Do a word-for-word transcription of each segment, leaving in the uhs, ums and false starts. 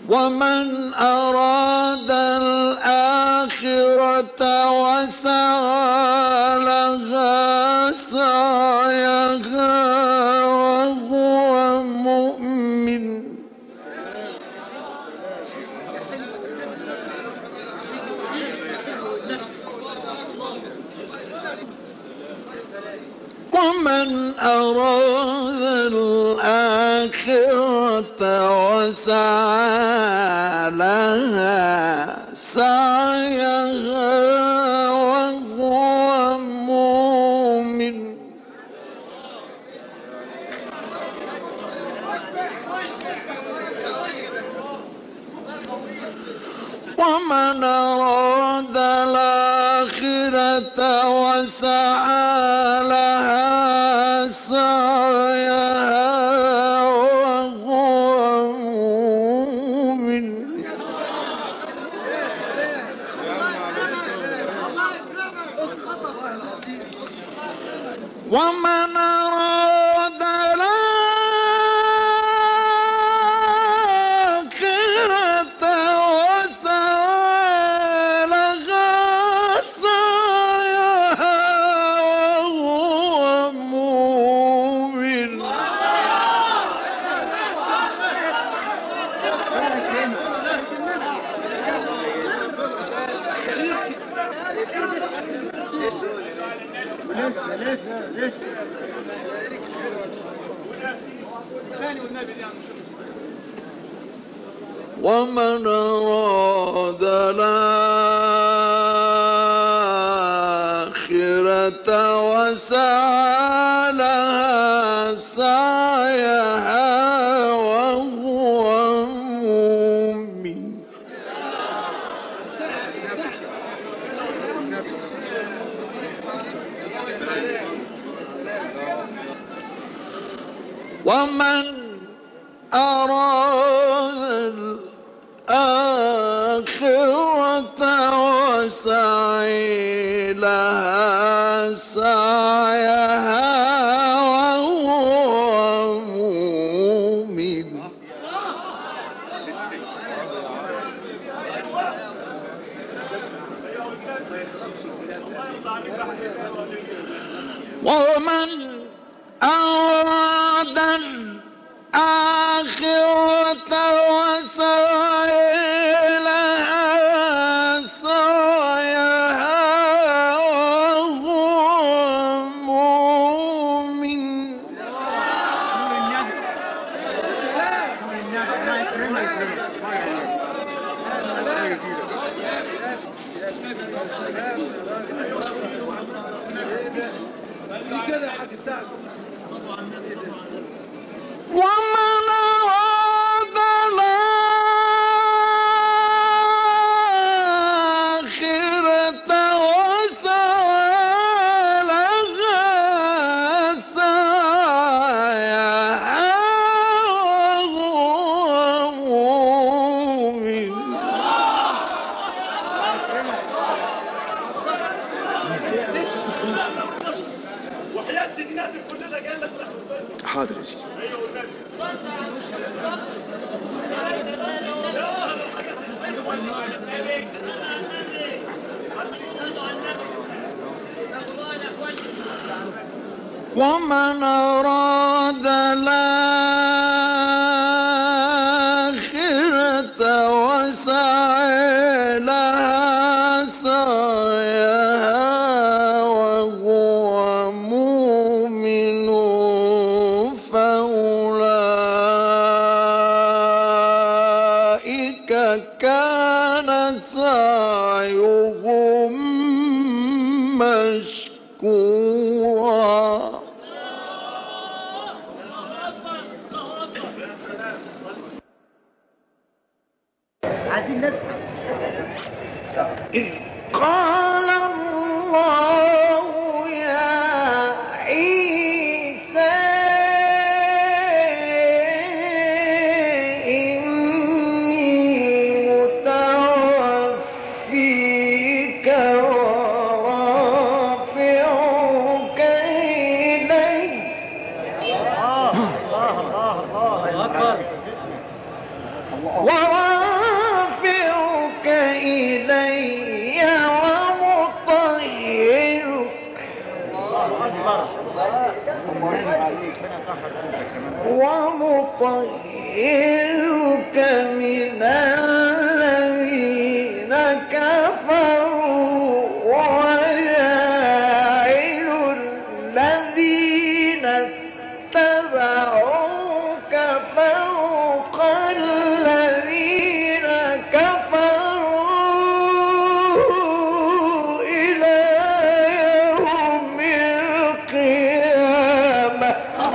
ومن أراد الآخرة وسعى لها سعيها وهو مؤمن ومن أراد الآخرة وسعى لها سعيها وهو مؤمن ومن أراد الآخرة وسعى لها سعيها وهو مؤمن ومن أراد الآخرة وسعى لها سعيها وهو مؤمن ومن أراد الآخرة وسعى لها سعيها وهو مؤمن ومن أراد الآخرة وسعى لها سعيها وهو مؤمن ومن أراد الآخرة وسعى لها سعيها وهو مؤمن ومن أراد الآخرة وسعى لها سعيها وهو مؤمن حاضر يا سيدي ومن أراد الآخرة وسعى لها سعيها وهو مؤمن فأولئك كان سعيهم مشكورا عايزين نسمع إذ قال الله يا عيسى إني متوفيك ورافعك إلي الله الله الله أكبر ومطهرك من الذين كفروا وجاعل الذين اتبعوك فوق الذين كفروا إلى يوم القيامة.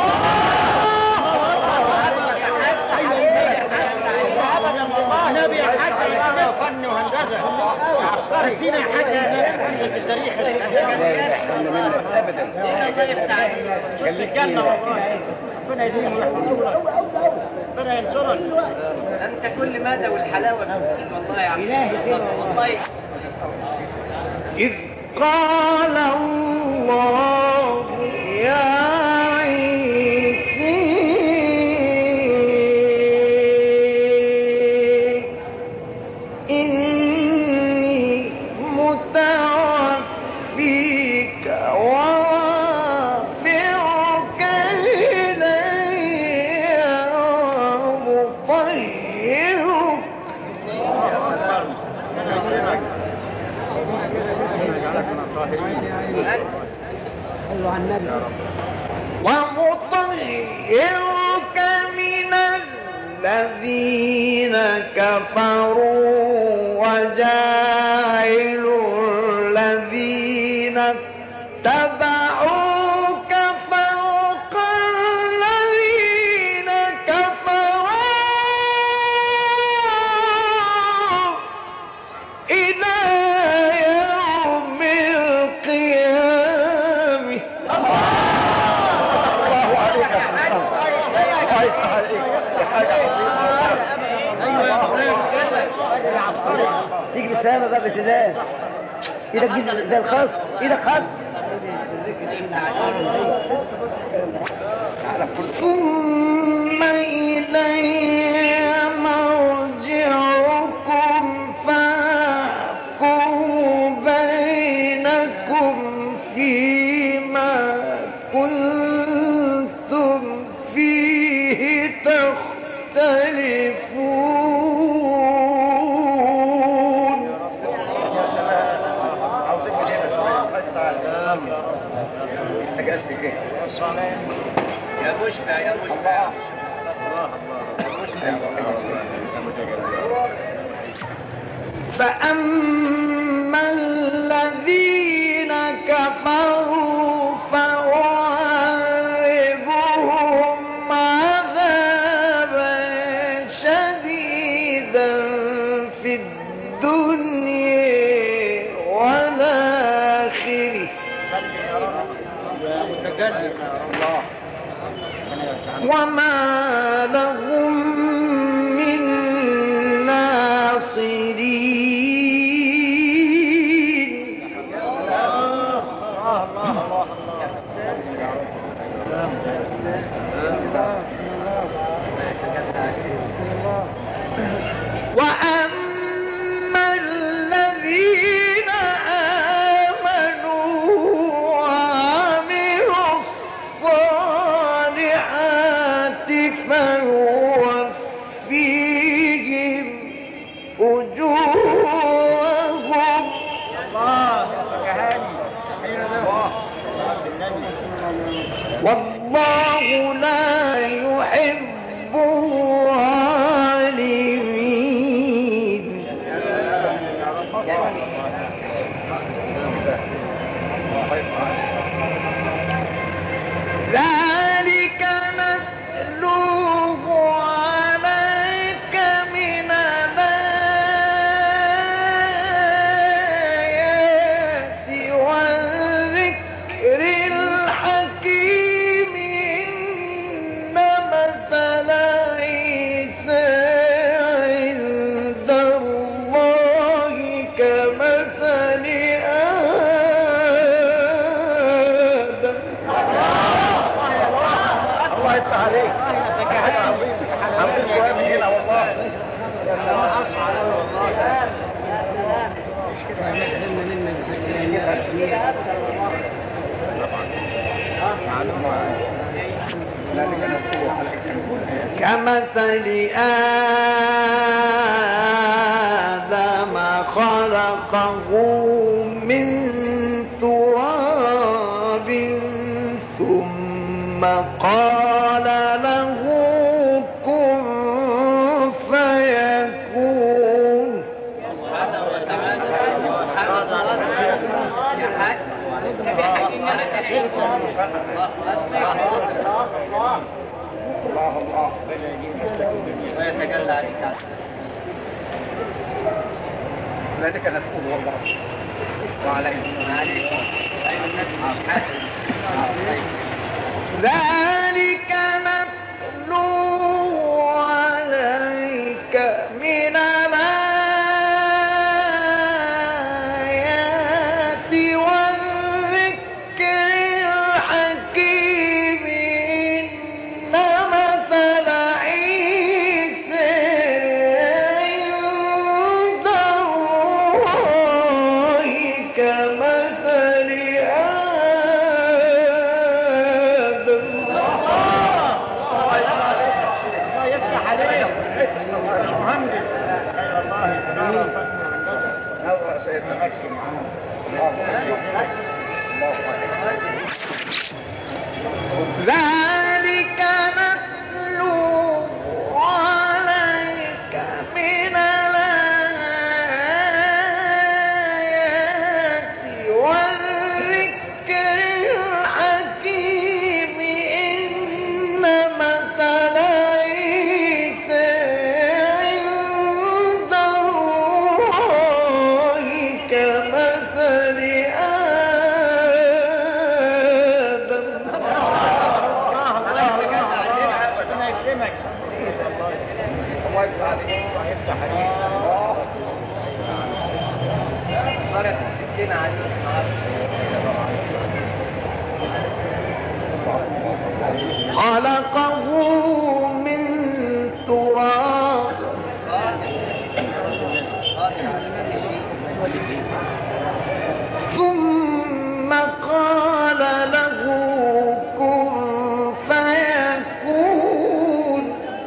نبي حتى فن وهندسة عبقرتنا حتى في التاريخ ابدا في الجنة والله ربنا يديم ويحفظه ربنا ينصرك انت كل ماذا والحلاوة بتزيد والله يا عم والله. إذ قال الله يا إني متوفيك ورافعك إلي ومطهرك ومطهرك من الذين كفروا وجاعل الذين اتبعوك فوق الذين كفروا إلى يوم القيامة. الله عليك تيجي بالسلامة بقى بالسلام. ايدك دي زي الخاص، ايدك خاص. ثم إلي مرجعكم فأحكم بينكم فيما كنتم فيه تختلفون. يا مشبع يا مشبع. فأما الذين كفروا فأعذبهم عذابا شديدا في الدنيا والآخرة وما لهم من ناصرين. وأما الذين آمنوا وعملوا الصالحات فيوفيهم أجورهم والله لا يحب الظالمين. ذلك نتلوه عليك من الآيات والذكر الحكيم. إن مثل عيسى عند الله كمثل آدم. الله يفتح عليك. عمل شوية من هنا والله. أصعب والله. كمثل آدم خلقه من تراب ثم قال له كن فيكون. الله الله ويتجلى عليك ذلك نسأل والله وعليكم ذلك نتلوه عليك من الآيات والذكر الحكيم. إن مثل عيسى عند الله كمثل آدم. الله يفتح عليك مهندس. الله سيتمكن الله ذلك نتلوه عليك من الآيات والذكر الحكيم. إن مثل عيسى عند الله كمثل آدم. الله يفتح عليك الله يفتح عليك الله مرة تسكين عليك خلقه من تراب ثم قال له كن فيكون.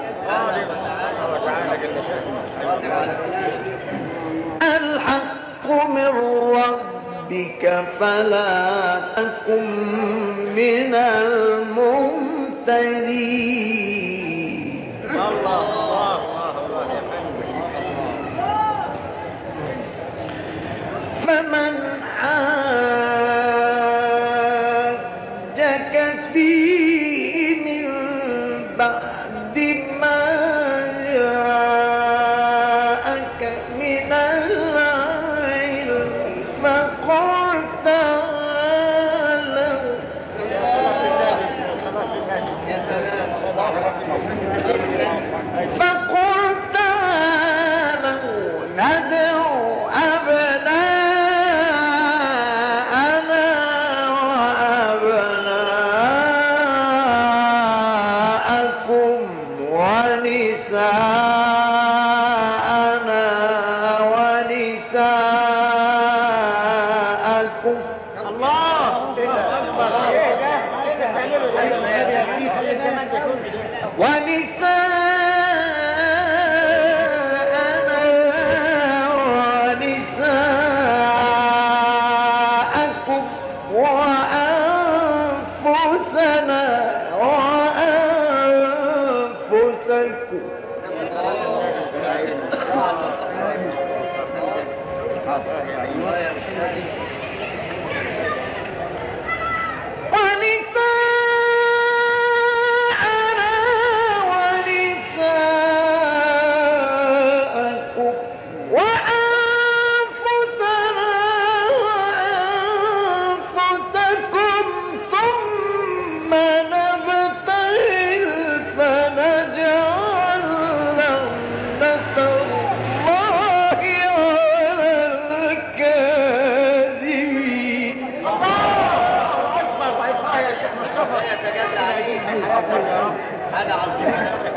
الحق من ربك فلا تكن من الممتدين. فمن حاجك فيه من بعد ما جاءك من العلم فقل تعالوا فقل تعالوا ندعو أبناءنا وأبناءكم ونساءنا ونساءكم ونساءنا ونساءكم وأنفسنا وأنفسكم. هذا عظيم.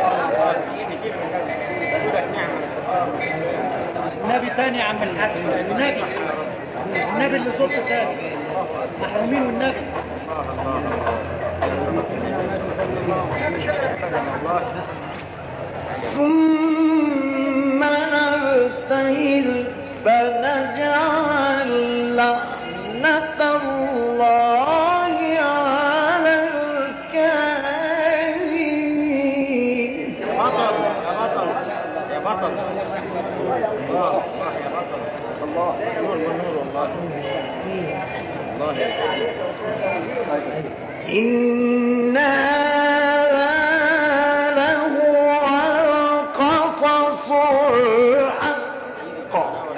النبي تاني يا عم الحاج. النبي النبي اللي صوته تاني محرومين والنبي. ثم نبتهل فنجعل لعنة الله على الكاذبين. يا بطل يا بطل يا بطل الله يا بطل الله نور ونور والله الله يا إن هذا لهو القصص الحق.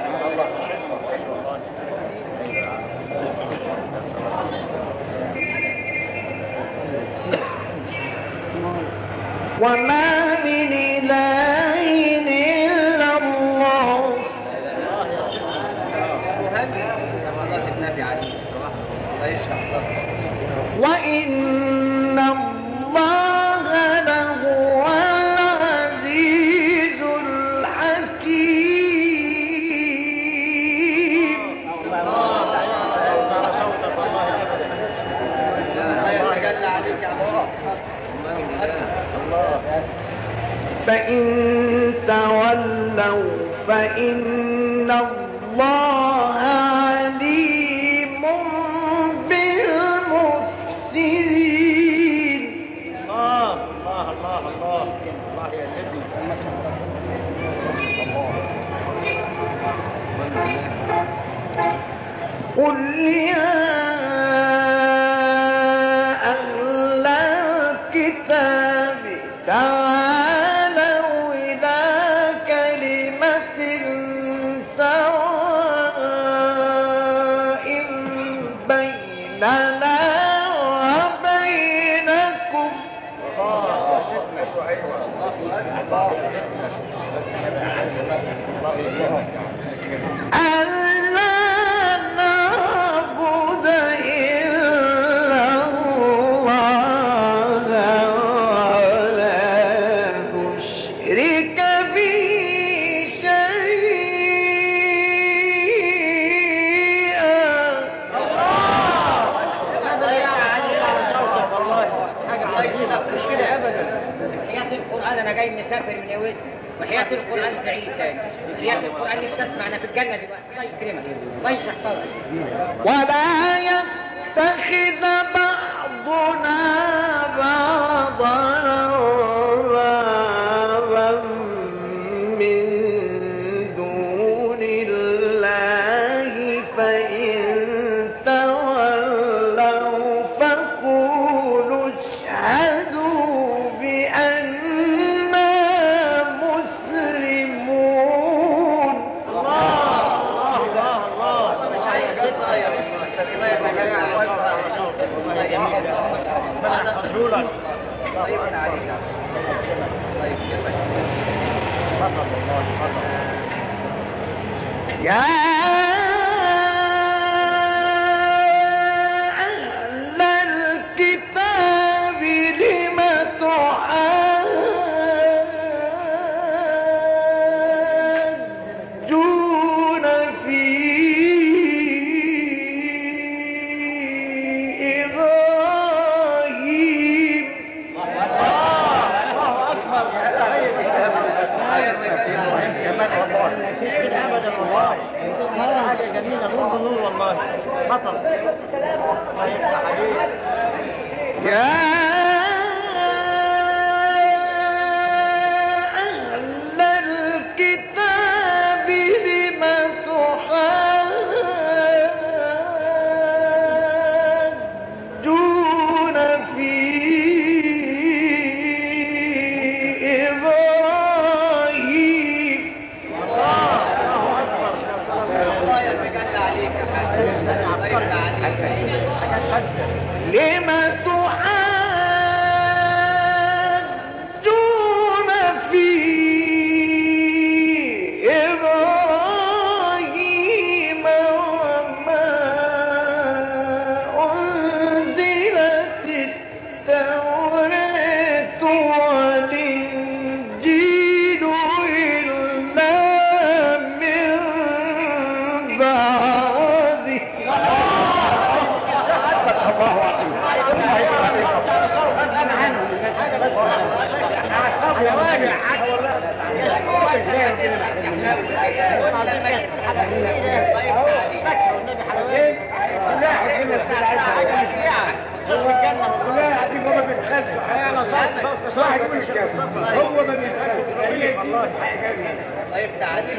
وما من إله إلا الله وإن الله لهو العزيز الحكيم. فإن تولوا فإن الله عليم بالمفسدين. الله الله الله الله الله يا سيدي قل يا أهل الكتاب تعالوا إلى كلمة سواء بيننا وبينكم ألا نعبد إلا الله ولا نشرك به مش كده ابدا. حياة القرآن انا جاي مسافر من اويس، وحياة القرآن سعيد تاني. حياة القرآن نفسي اسمع، انا في الجنة دلوقتي. الله يكرمك الله يشرح صدرك. ولا يتخذ بعضنا بعضا أربابا من دون الله فإن تولوا فقولوا اشهدوا بأننا مسلمون. يا أهل الكتاب لم تحاجون في إبراهيم. ابدا والله حاجه جميله نور نور والله بطل الله يفتح عليك. يا أهل الكتاب لم تحاجون في إبراهيم. لم تحاجون في إبراهيم وما أنزلت التوراة والإنجيل إلا من بعده. الله أكبر ازاي ربنا هو ما طيب تعالي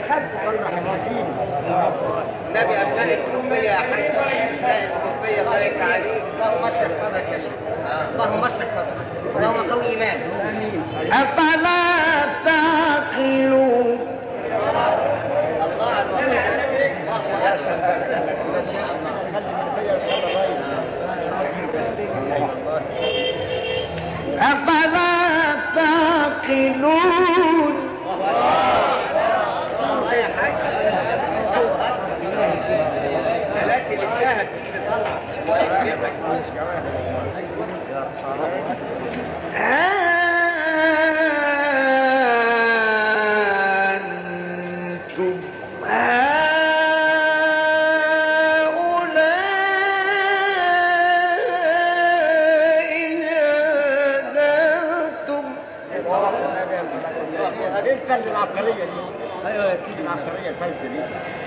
النبي أثناء الكوفية يا حاج أثناء الكوفية الله يفتح عليك اللهم اشرح صدرك يا شيخ اللهم اشرح صدرك اللهم قوي إيمان أفلا تعقلون الله على الله ما شاء الله أفلا تعقلون الله يا حاج ما شاء الله ثلاثة للشاهد تيجي تطلع الله يكرمك أنتم هؤلاء جادلتم ايه الفلسفه العبقريه دي؟ ايوه يا سيدي العبقريه الفلسفه دي.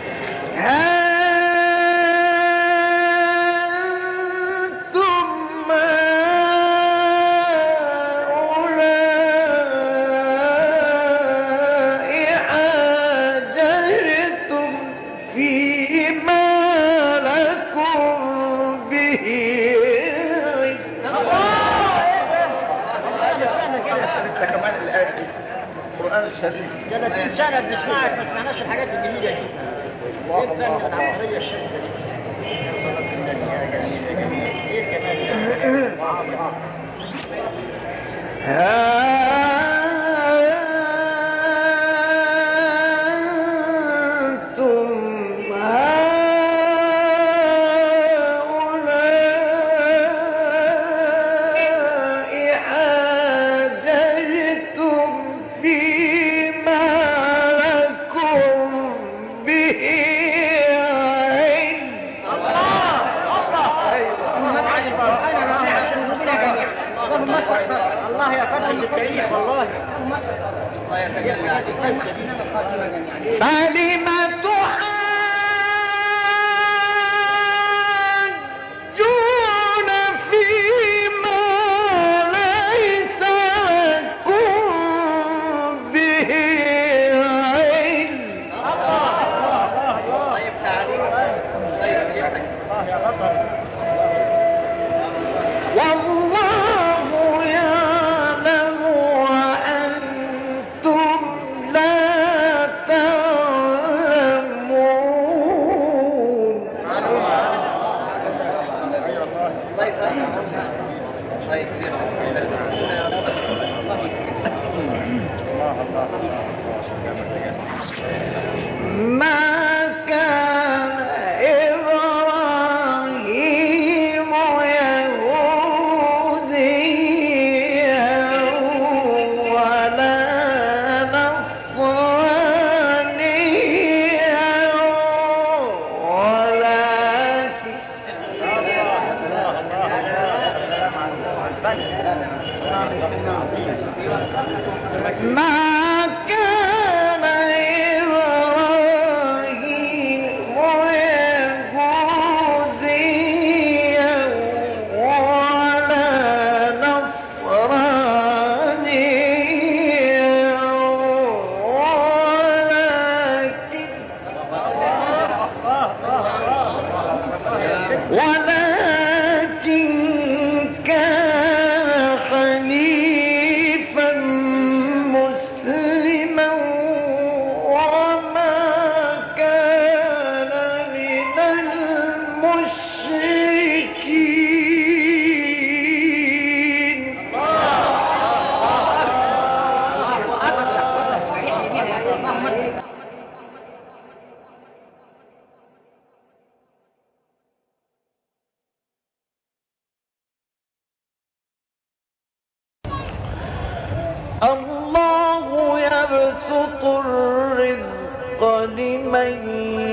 أنتم هؤلاء حاجرتم فيما لكم به انت كمان الايه دي القران الشريف ثلاثين سنه بنسمعك ما سمعناش الحاجات الجديده دي. ايه الفن العبقريه الشديده دي؟ يا صلاه النبي يا جميل يا جميل ايه كمان أنتم هؤلاء حاججتم فيما لكم به الله يا فندم بالتاريخ والله الله يتجلى عليك فلم تحاجون فيما ليس لكم به علم الله يفتح عليك الله يكرمك الله يا بطل والله يعلم وأنتم لا تعلمون الله يكرمك الله يكرمك ما كان إبراهيم يهوديا ولا نصرانيا ولكن ما كان إبراهيم يهوديا ولا نصرانيا ولكن ولكن كان حنيفا مسلما وما كان من المشركين الله يبسط الرزق لمن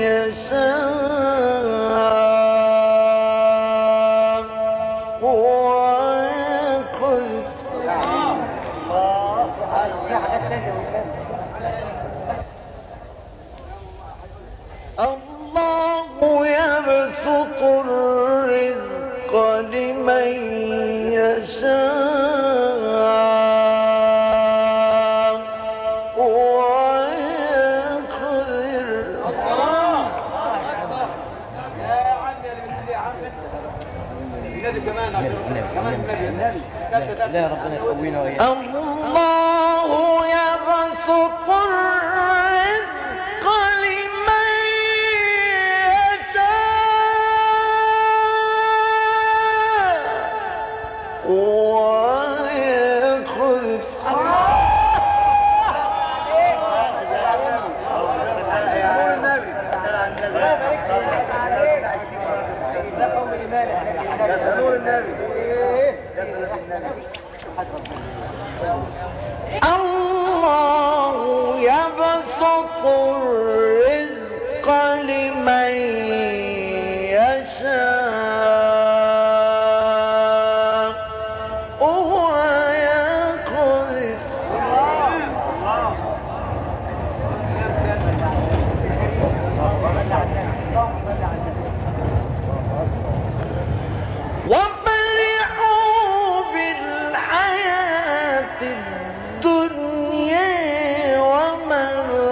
يشاء ويقدر الله يبسط الرزق لمن يشاء ويقدر. لا ربنا يقوينا وإياك. الله يبسط الرزق لمن يشاء ويقدر. الله يبسط الرزق لمن يشاء ويقدر. وفرحوا بالحياة الدنيا وما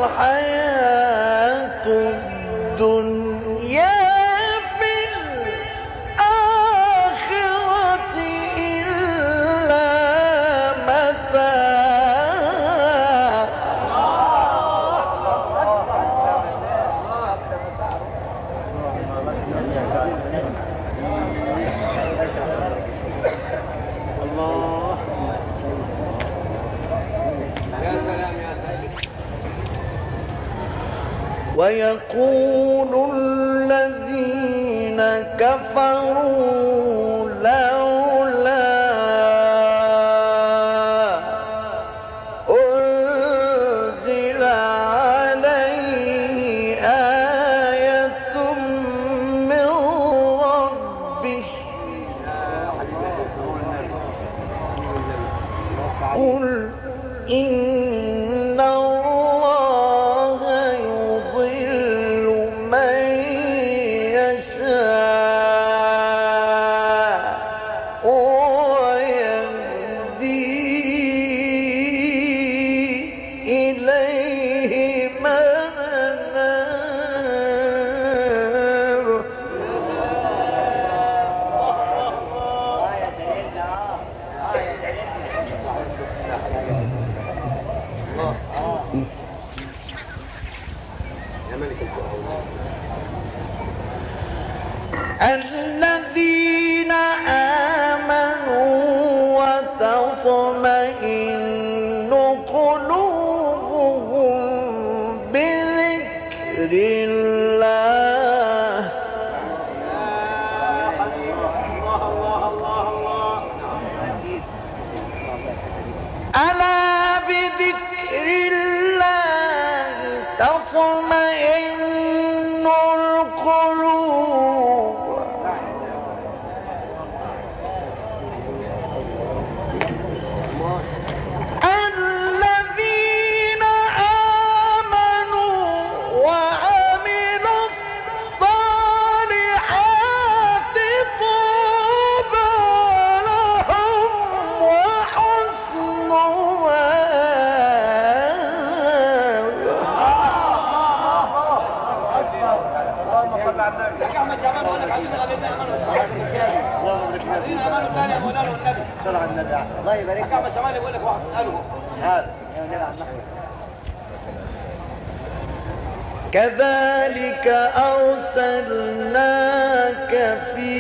الحياة الدنيا في الآخرة إلا متاع. ويقول الذين كفروا لولا أنزل عليه آية من ربه قل إن الله يضل من يشاء ويهدي إليه من أناب. الذين آمنوا وتطمئن قلوبهم بذكر الله. ألا بذكر الله تطمئن القلوب. الذين آمنوا وعملوا الصالحات طوبى لهم وحسن الله يبارك فيك. شمال يقول لك واحد اساله هذا يا ولاد عم نحن. كذلك أرسلناك في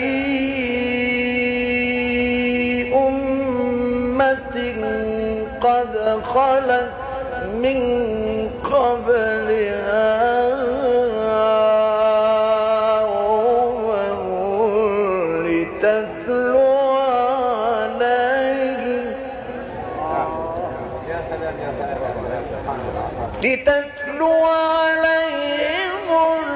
أمة قد خلت من قبلها أمم لتتلو عليهم لتتلو عليهم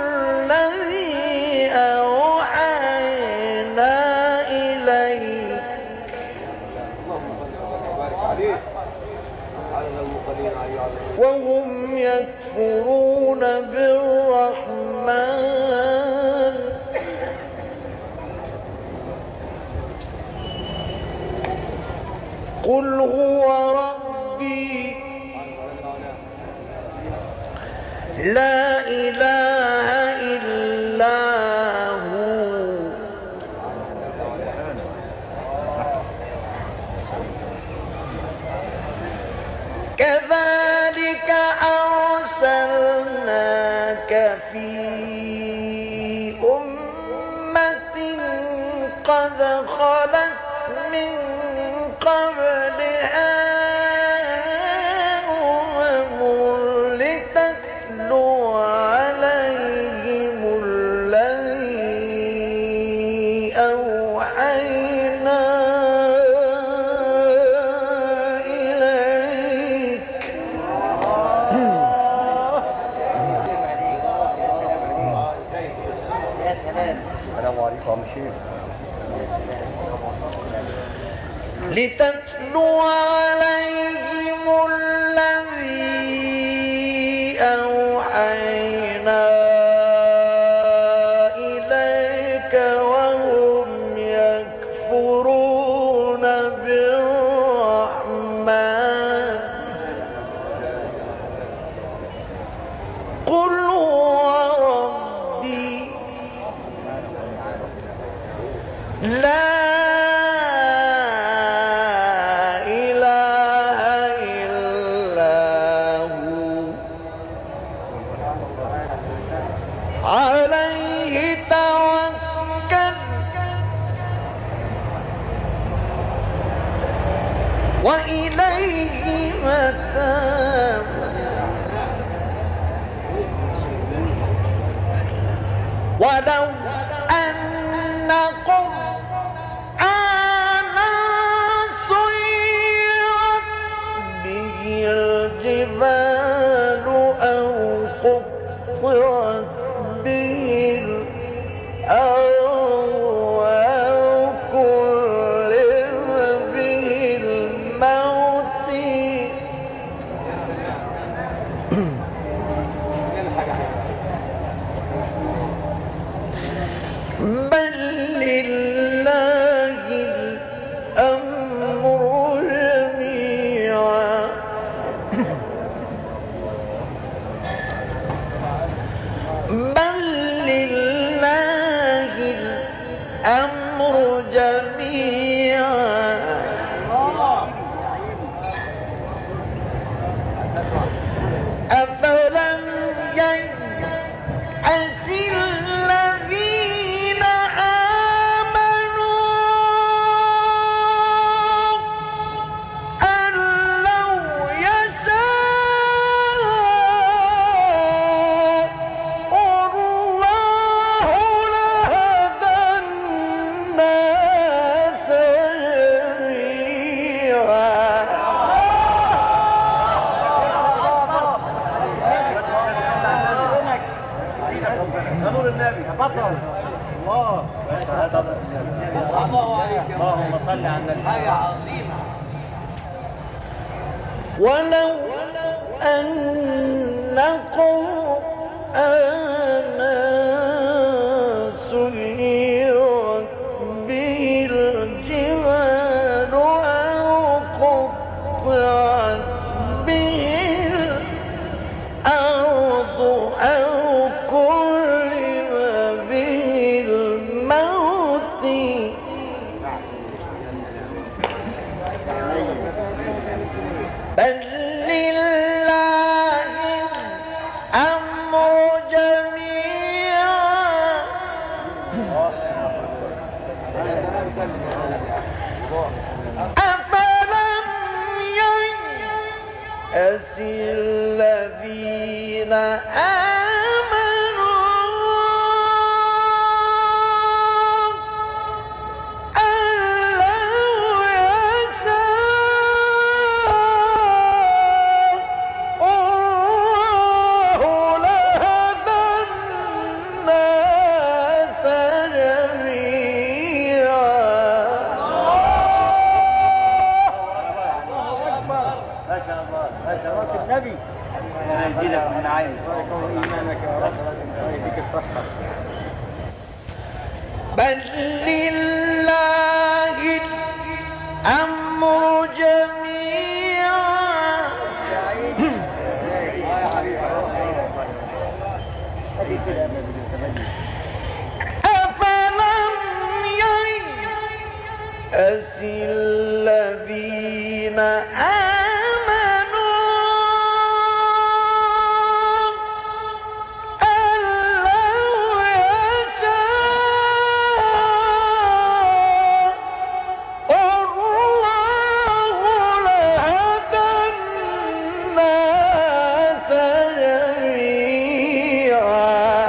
الذي أوحينا إليك وهم يكفرون بالرحمن الرحمن قل هو ربي لا إله إلا هو كذلك أرسلناك في أمة قد خلت من قبلها أمم لتتلو عليهم الذي أوحينا إليك السلام عليكم شيخ. لتتلو عليهم الذي أوحينا إليك وهم يكفرون بالرحمن قل هو ربي لا عليه توكل وإليه متاب ولو أن قرآنا سيرت به الجبال أو قطعت به الأرض أو كلم به الموت بل لله الأمر جميعا بل لله الأمر جميعا أفلم ييأس الذين آمنوا أن لو يشاء الله لهدى الناس جميعا نور النبي بطل الله اللهم صل على النبي. حاجة عظيمة. ولو أن قرآنا سيرت به الجبال أو قطعت به الأرض أو كلم به الموت بل لله الأمر جميعا أفلم ييأس الذين آمنوا أن لو يشاء الله لهدى الناس جميعا ما شاء الله ما شاء الله النبي. عيني. إيمانك يا رب يديك الصحة. بل لله الأمر جميعا أفلم ييأس الذين آمنوا أن لو يشاء الله لهدى الناس جميعا.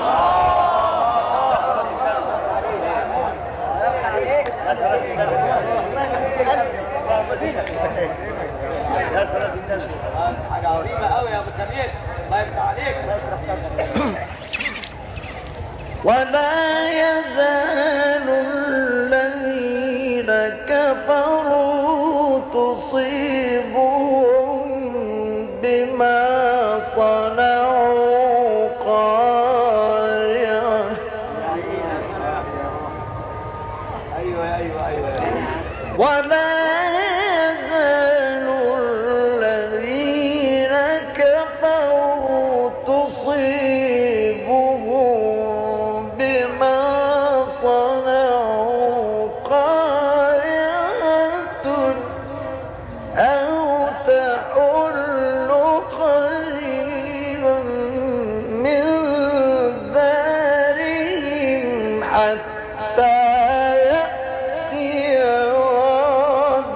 حاجة عظيمة قوي يا ابو سمير، الله يفتح عليك. ولا يزال الذين كفروا تصيبهم بما صنعوا قارعة. ايوه ايوه ايوه. ولا يزال الذين كفروا تصيبهم بما صنعوا قارعة أو تحل قريبا من دارهم حتى يأتي وعد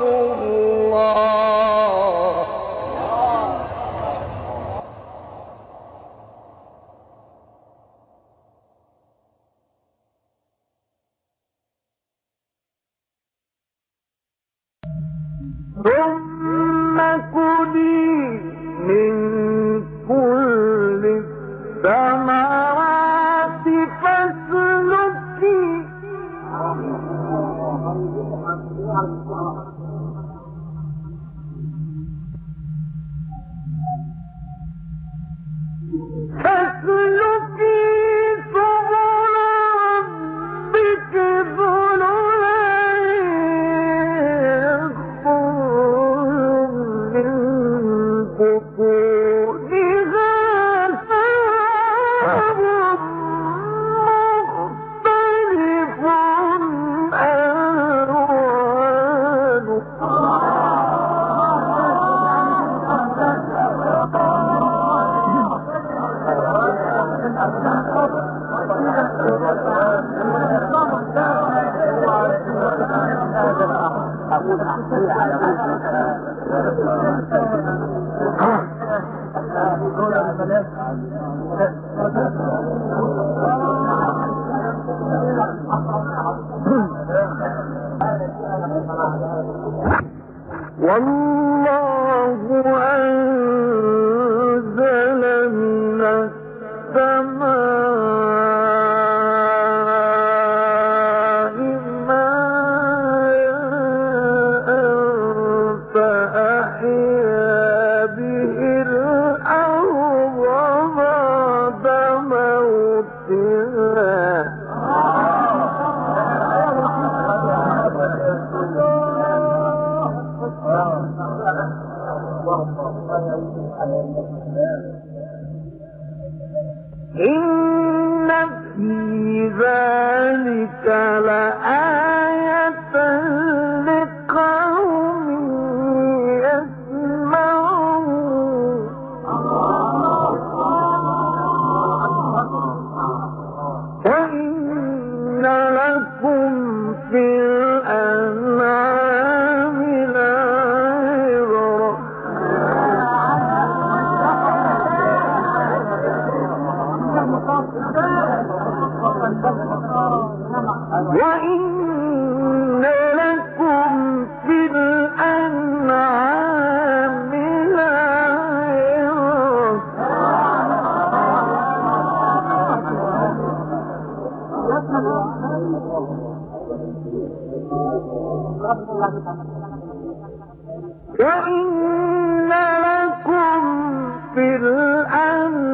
الله. ثم كلي من كل الثمرات فاسلكي فاسلكي سبل ربك ذللا يخرج من بطونها شراب مختلف ألوانه. والله أنزل من السماء ماء فأحيا به الأرض بعد موتها. إن في ذلك لآية لقوم يسمعون. وإن لكم في الأنعام لعبرة. وإن لكم في الأنعام وإن لكم في الأنعام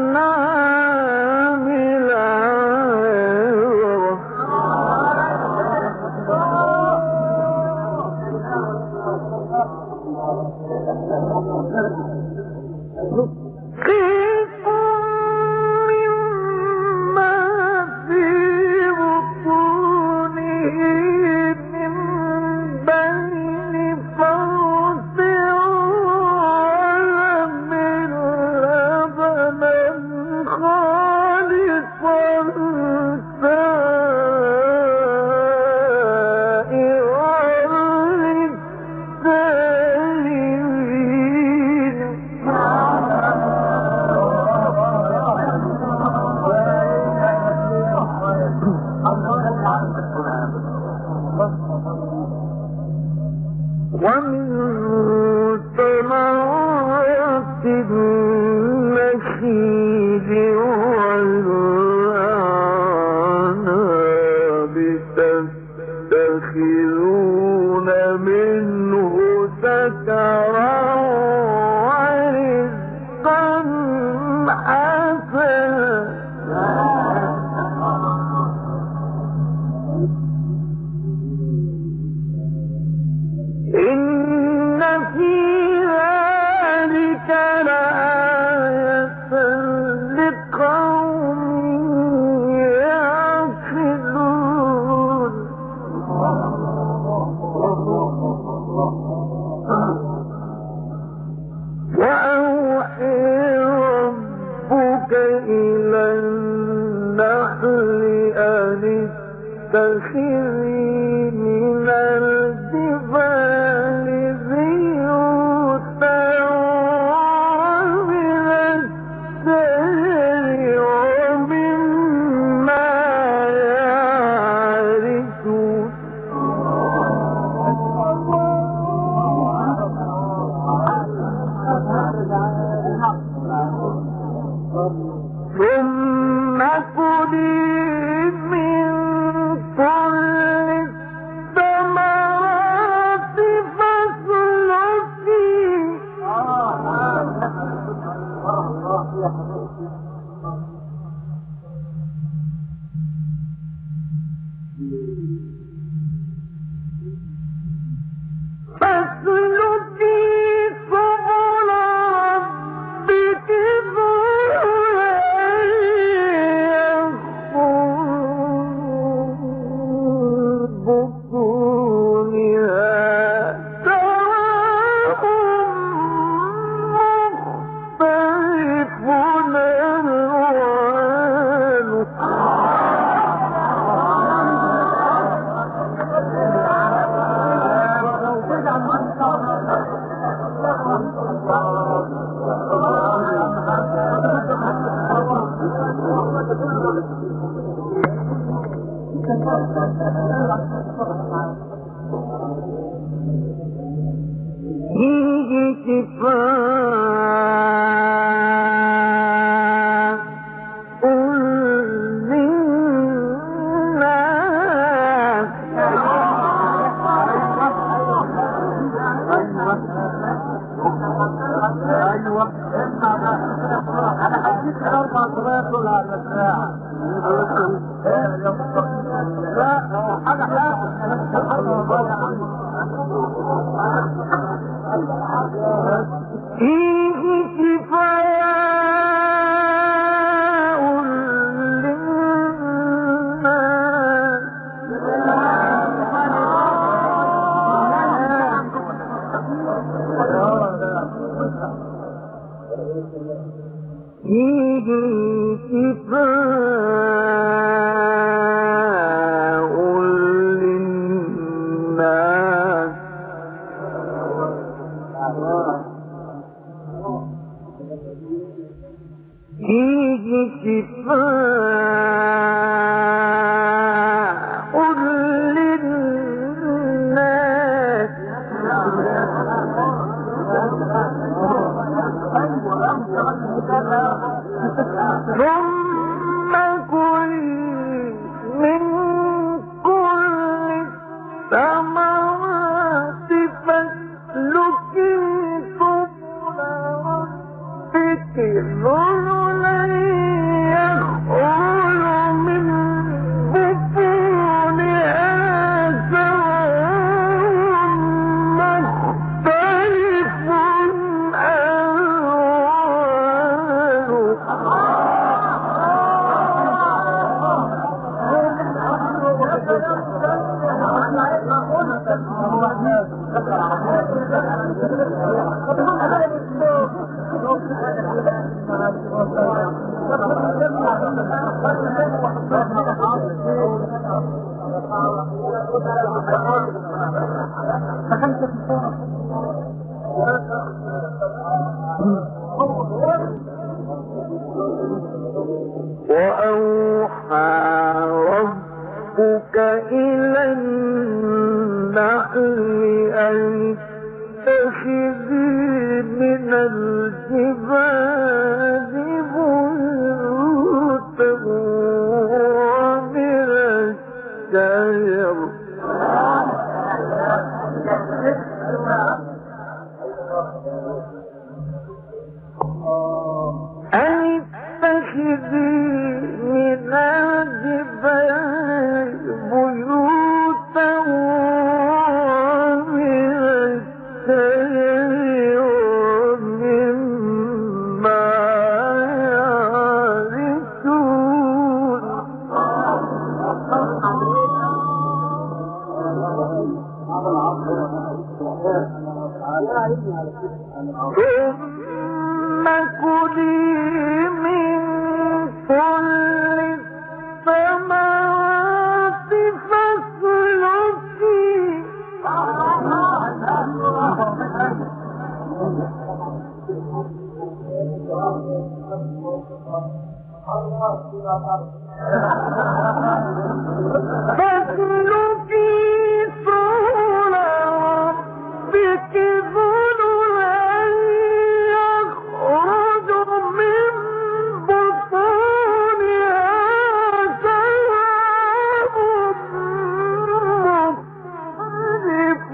والأعناب تتخذون منه سكرا ورزقا حسنا إن في ذلك لآية لقوم يعقلون وأوحي ربك إلى النحل أن اتخذي من الجبال بيوتا ومن الشجر ومما يعرشون ثم كلي من كل الثمرات فاسلكي فاسلكي سبل ربك ذللا يخرج بطونها سواء مختلف ألوانه فيه شفاء للناس انا حديث اربع صلوات ولا على الساعه لا حاجه فيه شفاء فيه شفاء للناس فيه شفاء للناس ثم كلي من كل الثمرات فاسلكي سبل ربك ذللا يخرج من بطونها سواء مختلف وأوحى ربك إلى النحل أن اتخذي من الجبال بيوتا من الجبال بيوتا ومن الشجر ومما يعرشون ثم كلي من كل الثمرات فاسلكي فاسلكي سبل ربك ذللا يخرج من بطونها شراب مختلف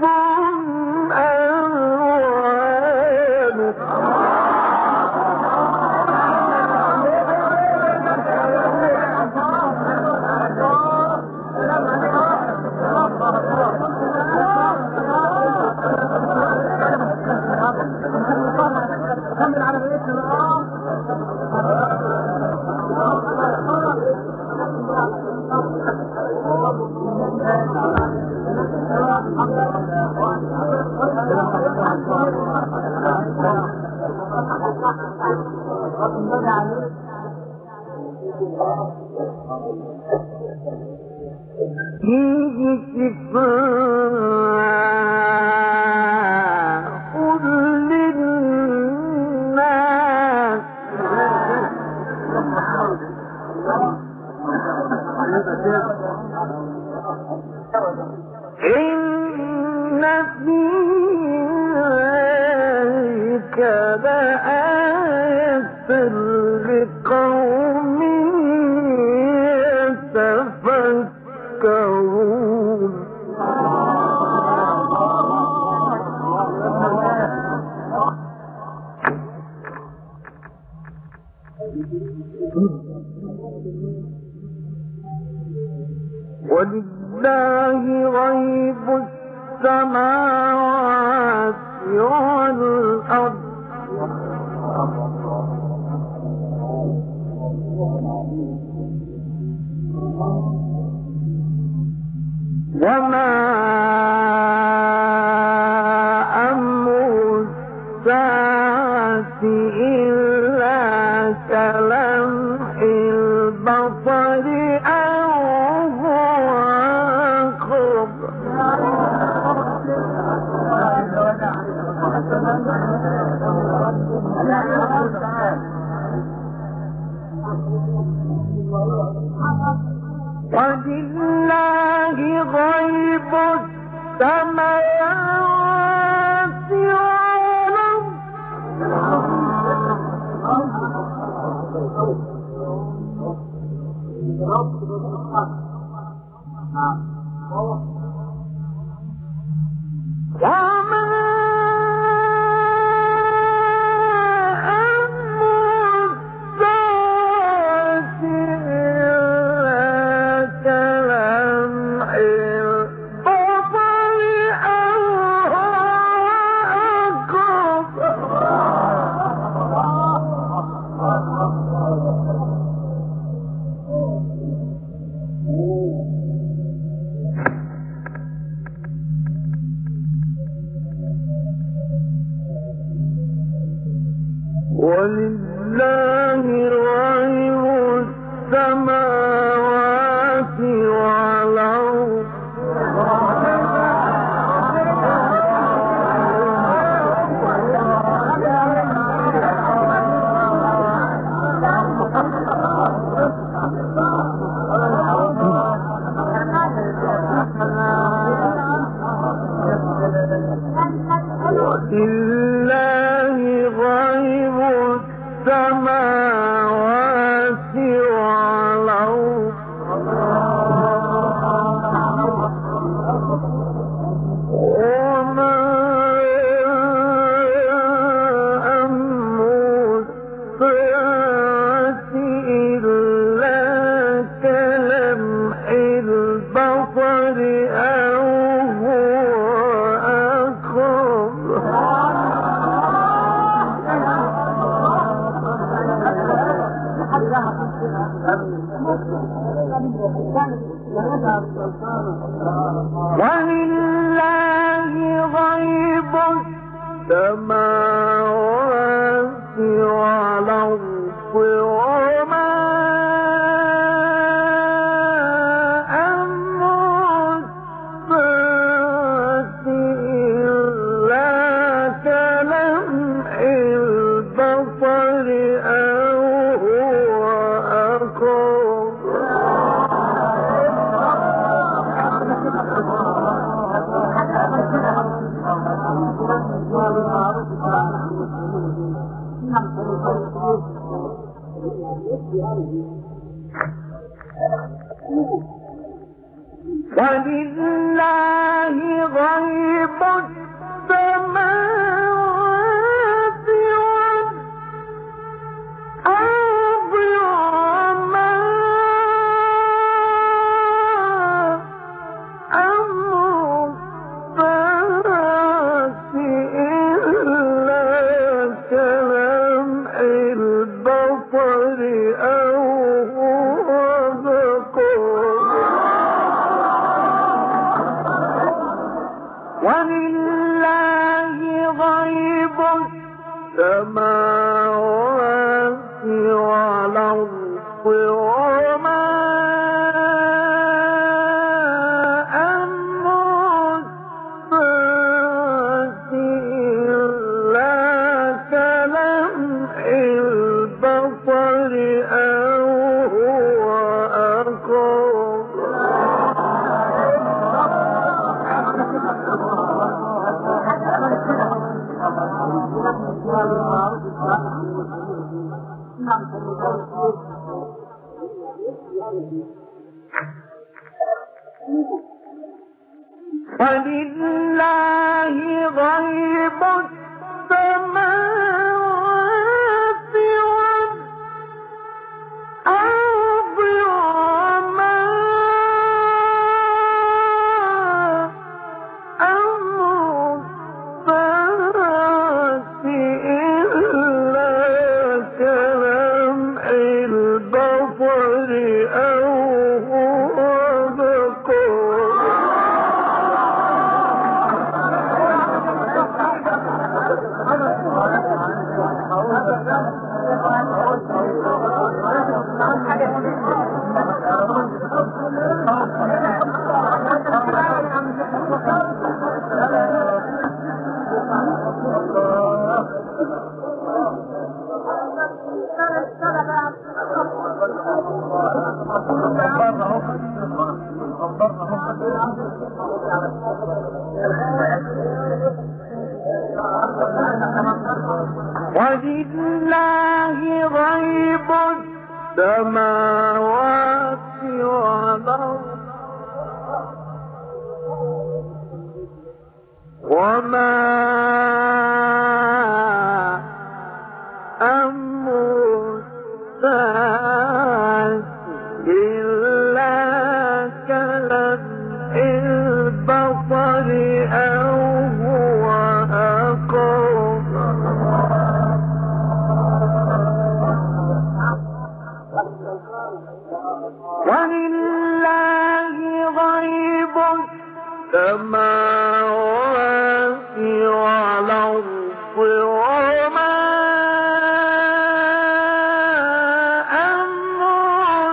فيه شفاء للناس إن في ذلك لآية لقوم يتفكرون ولله غيب السماوات والأرض وما أمر الساعة إلا كلمح البصر أو هو أقرب ولله غيب السماوات والأرض وما ولله غيب السماوات والأرض وما أمر الساعة إلا كلمح البصر أو هو أقرب. ولله غيب السماوات والأرض وما أمر الساعة إلا كلمح البصر أو هو أقرب. ولله غيب السماوات والأرض وما أمر الساعة إلا كلمح البصر أو هو أقرب. ولله غيب السماوات والأرض وما أمر الساعة إلا كلمح البصر أو هو أقرب. ولله غيب السماوات والأرض وما أمر الساعة إلا كلمح البصر أو هو أقرب. ولله غيب السماوات والأرض وما أمر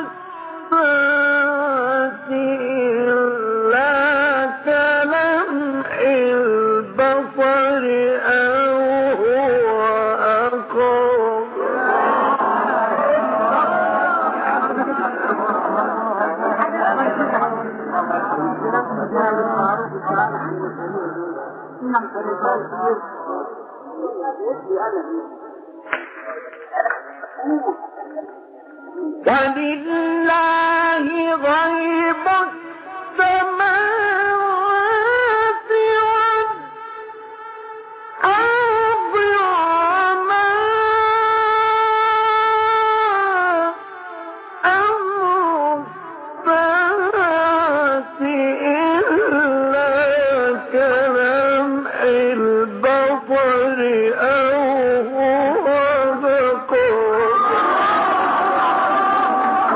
الساعة إلا كلمح البصر أو هو أقرب. ولله غيب السماوات والأرض وما أمر الساعة إلا كلمح البصر أو هو أقرب.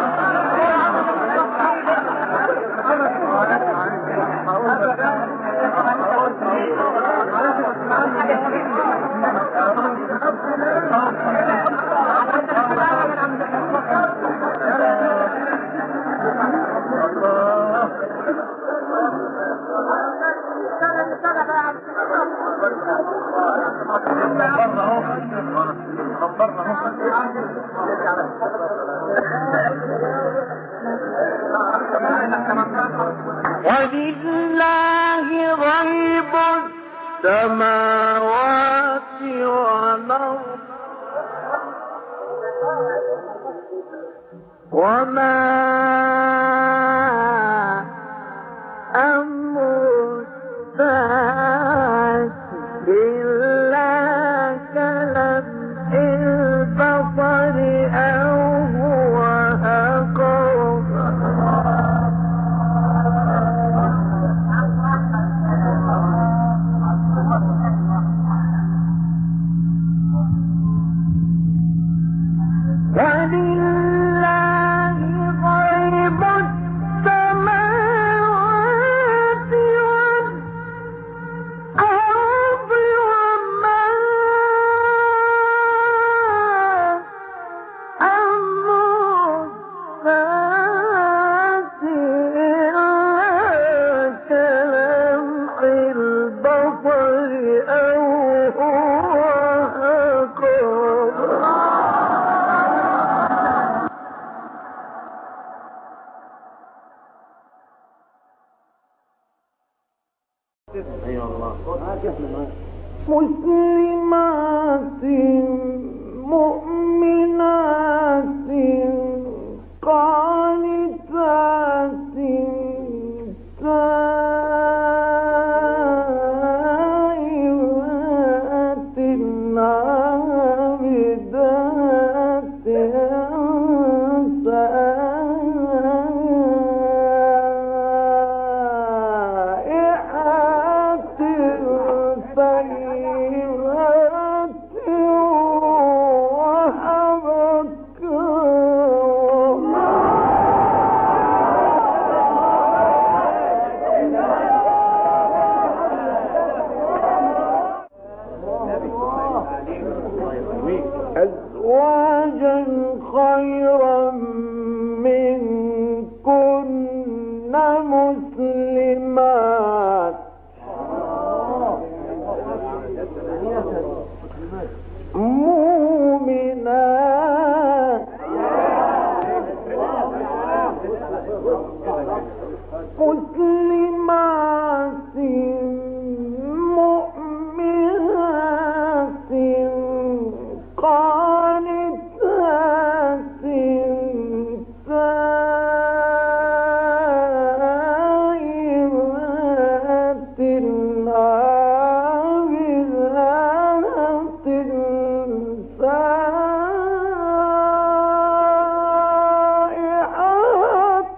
ولله غيب السماوات والأرض وما أمر الساعة إلا كلمح البصر أو هو أقرب ولله غيب السماوات والأرض وما أمر الساعة إلا كلمح البصر أو هو أقرب مسلمات مؤمنات قانتات تائبات عابدات سائحات طيبات أزواجا خيرا منكن مسلمات مؤمنات مسلمات مؤمنات قانتات تائبات عابدات سائحات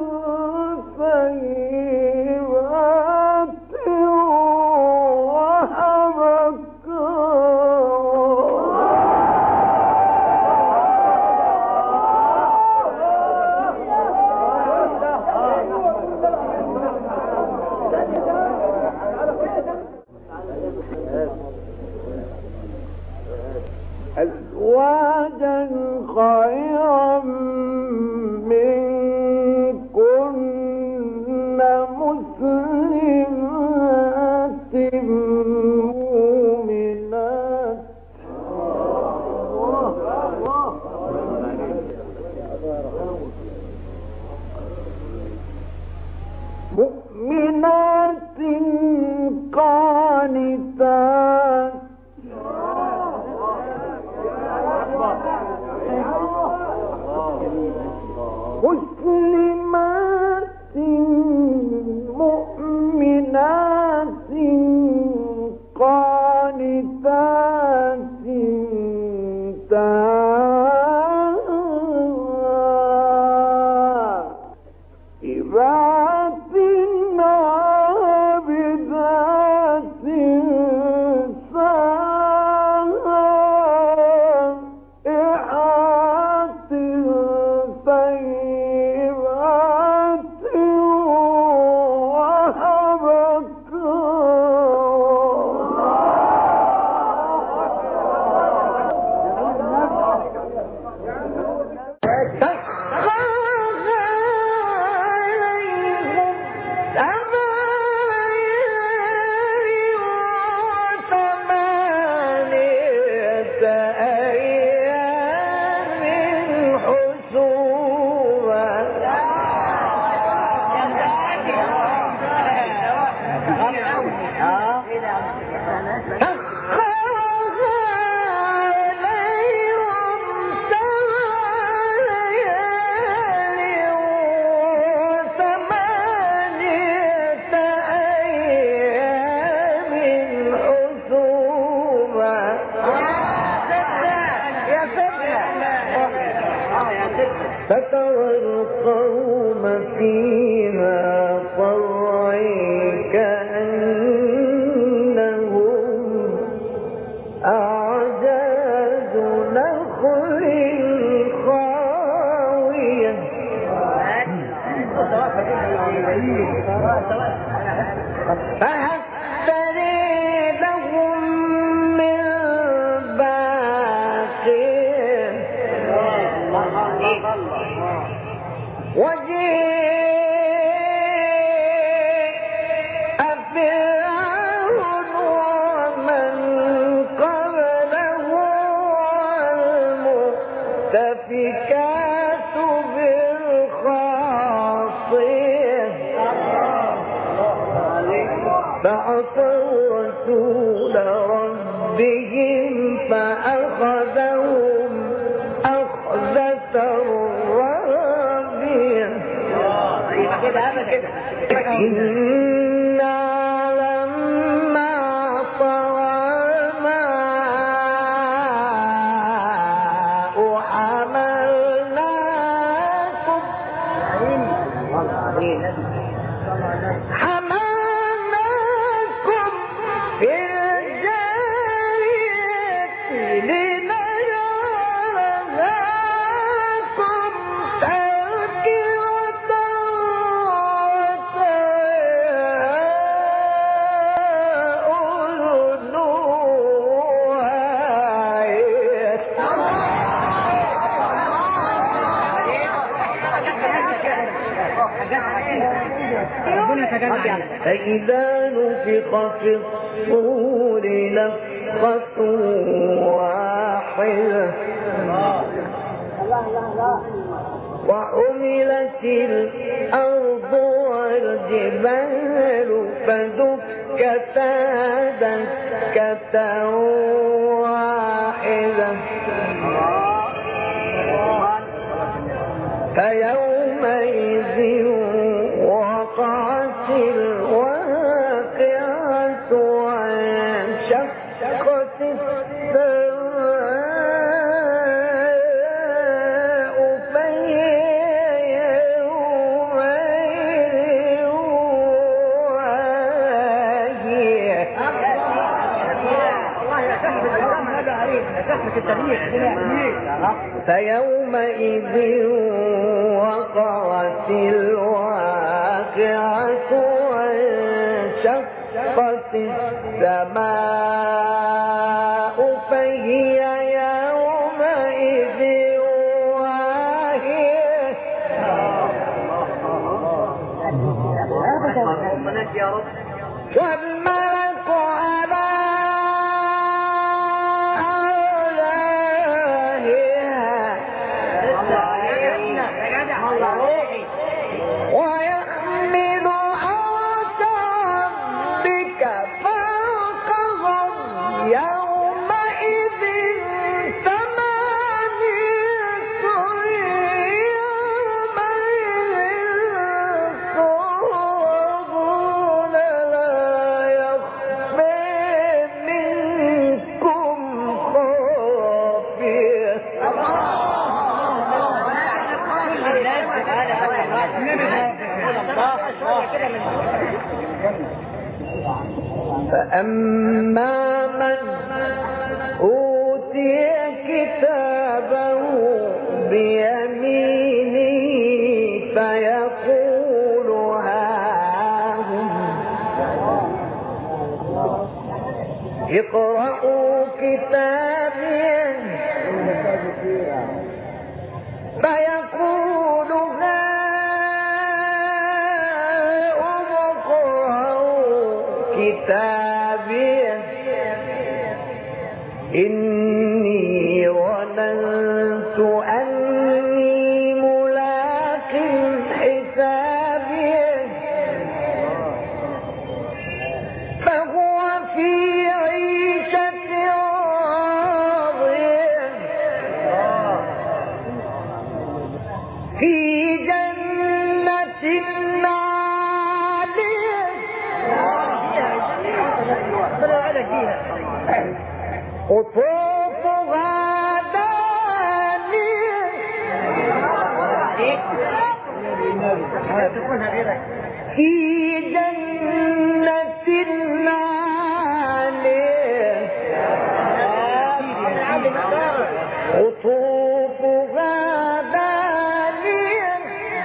طيبات أزواجا خيرا منكن مسلمات مؤمنات مؤمنات قانتات مسلمات مؤمنات قانتات تائبات عابدات سائحات طيبات القوم فيها صرعي كأنهم أعجاز نخل خاوية فهفتري لهم من باقٍ وجيء فرعون ومن قبله والمؤتفكات بالخاصية فعصوا رسول ربهم فأخذهم أخذة رابية إنا لما طغى الماء حملناكم حملناكم في الجارية لنجعلناكم تذكرة فإذا نفخ في الصور نفخة واحدة وحملت الأرض والجبال فدكتا دكة واحدة فيومئذ وقعت الواقعة وانشقت السماء فهي يومئذ واهية فيومئذ وقعت الواقعة وانشقت السماء فهي يومئذ واهية والملك على ويحمل عرش ربك فوقهم يومئذ ثمانية يومئذ تعرضون لا يخفى منكم خافية فأما من أوتي كتابه بيمينه فيقول هاهم اقرأوا كتابي فيقول هاؤم اقرءوا كتابي إني ظننت أني ملاق حسابي فهو في عيشة راضية في جنة عالية قطوفها دانية في جنة عالية قطوفها دانية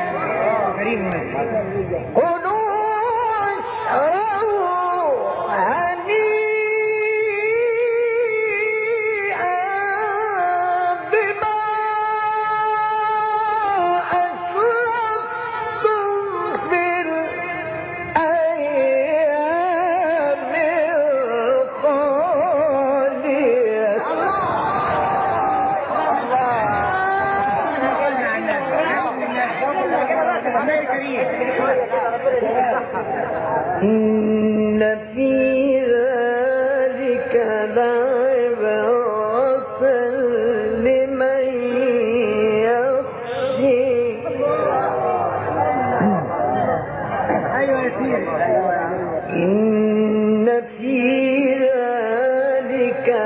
كلوا واشربوا هنيئا بما أسلفتم في الأيام الخالية. إن في ذلك لعبرة لمن يخشى. إن في ذلك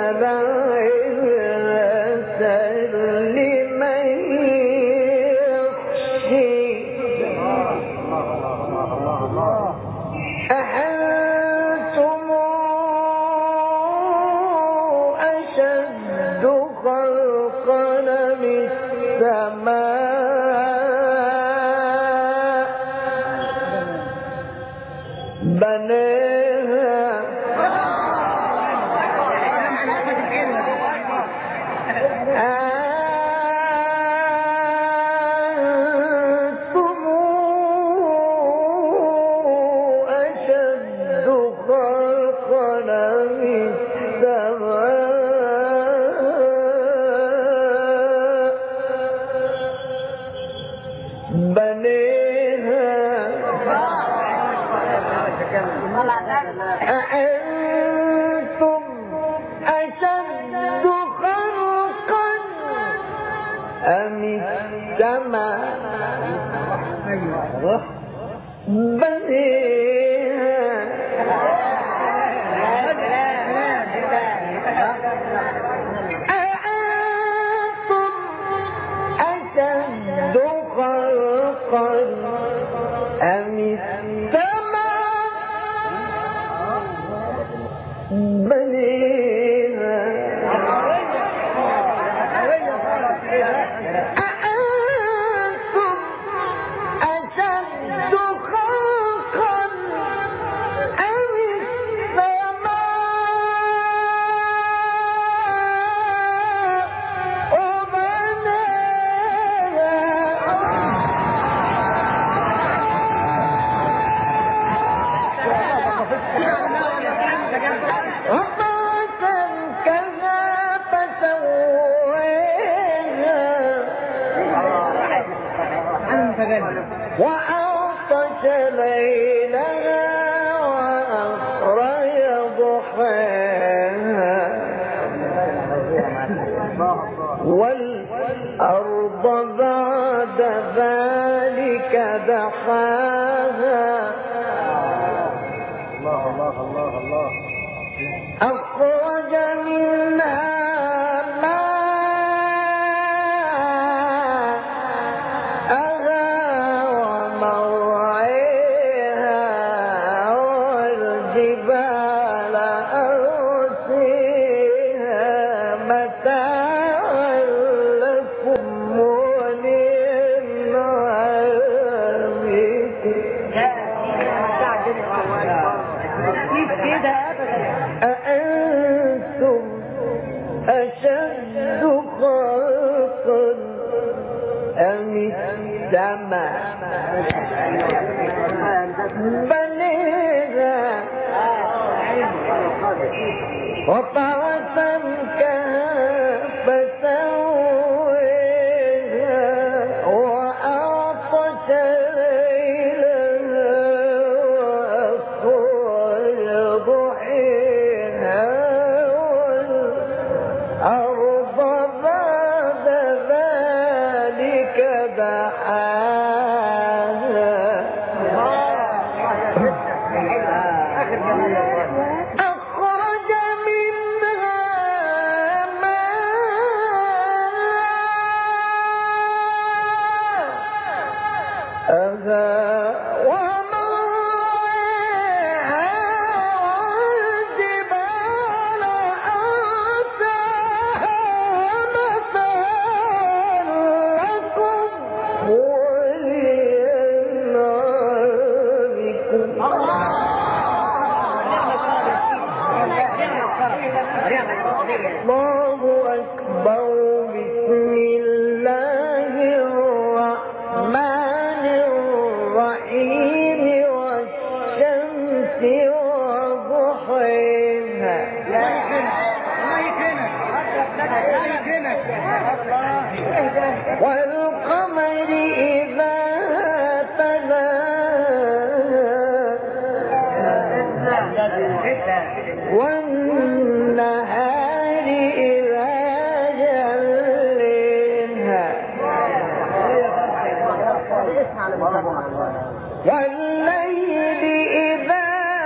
لعبرة لمن يخشى. أأنتم أشد خلقا من السماء بناها أنتم أشد خلقا من السماء بنيها أأنتم أشد خلقا أم السماء أأنتم أشد خلقا أم السماء بنيها. أأنتم أشد خلقا أم السماء وبناها وأغطش ليلها وأخرج ضحاها والأرض بعد ذلك دحاها أخرج منها أأنتم أشد خلقا أم السماء بنيها وطرفا فسويها وأغطش ليلها وأخرج ضحيها والأرض بعد ذلك دحاها أخرج منها والقمر إذا تلاها والنهار إذا جلها والليل إذا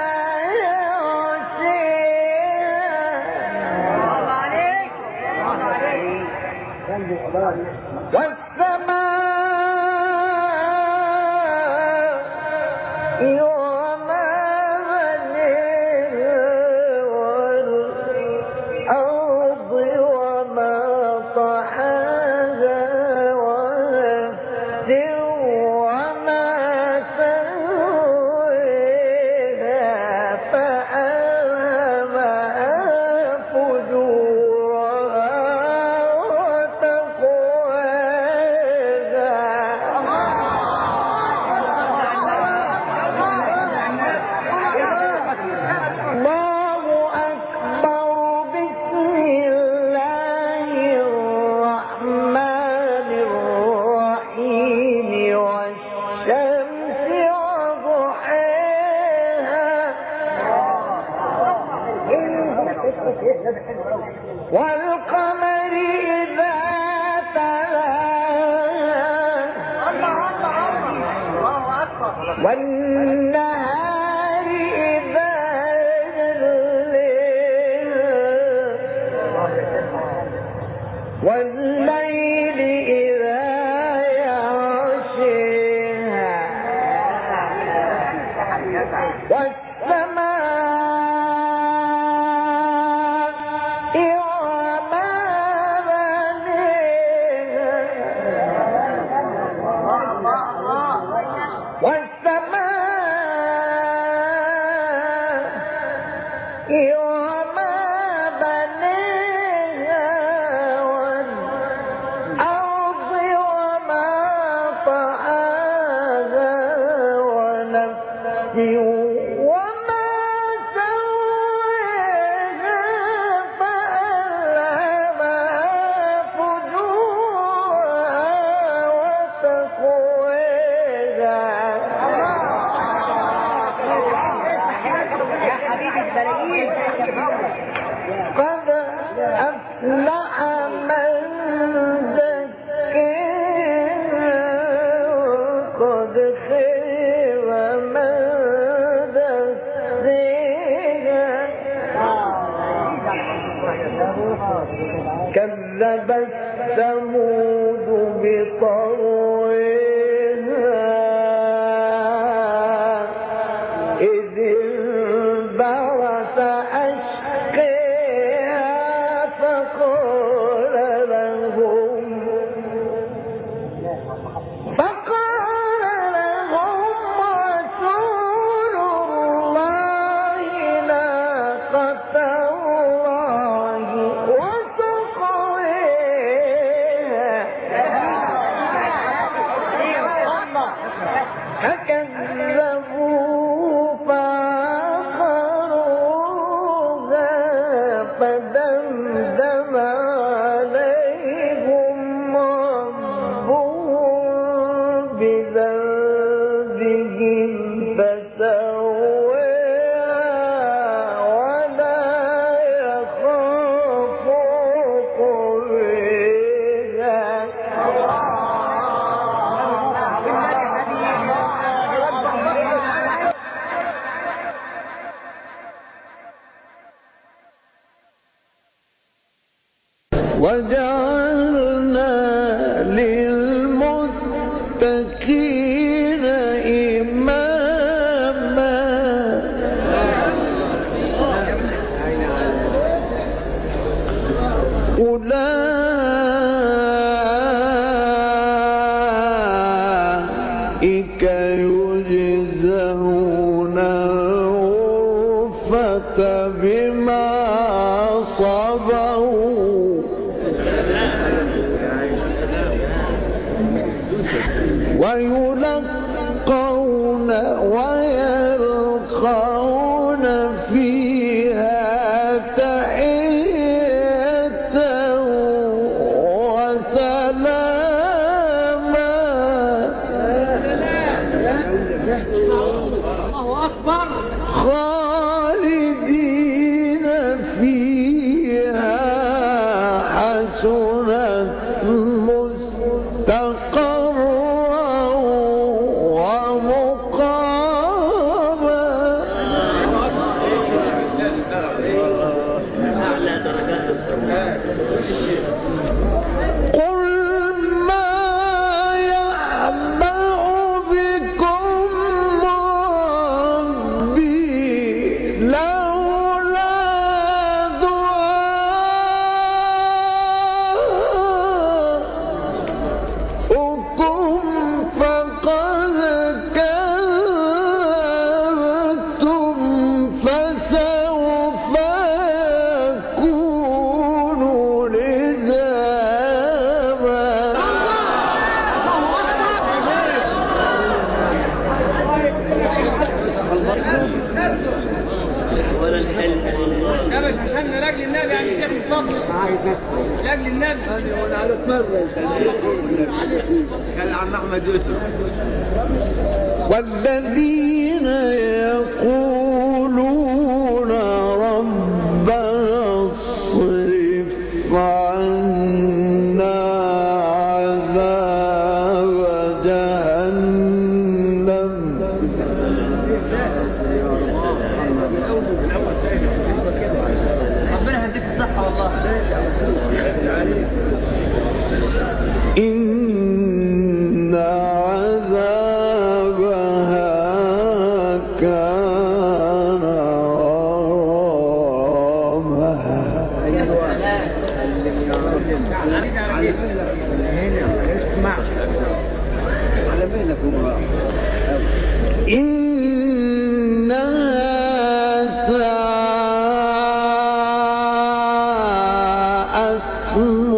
والسماء وما بنيها والأرض وما طحاها ونفس وما سويها فألهمها فجورها والقمر إذا تلاها والنهار إذا جليها والليل إذا يغشيها والسماء وما بنيها والأرض وما طحاها ونفس وما سويها فألهمها فجورها وتقواها قد أفلح من زكاها وقد خيب من دساها كذبت ثمود بطغواها إذ انبعث أشقاها فقال لهم فقال لهم رسول الله ناقة الله وسقياها فكذبوا فعقروها فدمدم عليهم ربهم بذنبهم فسواها ولا يخاف عقباها وجعلنا للمتقين أولئك يجزون الغرفة بما صبروا ويلقون ويلقون فيها تحية وسلاما الله أكبر. خالدين فيها حسنت مستقرا ومقاما. قل ما يعبأ بكم ربي لولا دعاؤكم فقد كذبتم فسوف يكون لزاما. يا بس عشان لاجل النبي يعني كده بالظبط. لاجل النبي. انا على مره. كان عم احمد يوسف. والذين يقولون ربنا اصرف عنا عذاب جهنم ربنا يهديك الصحة والله. إن عذابها كان غراما. اسمع على بالك إنها ساءت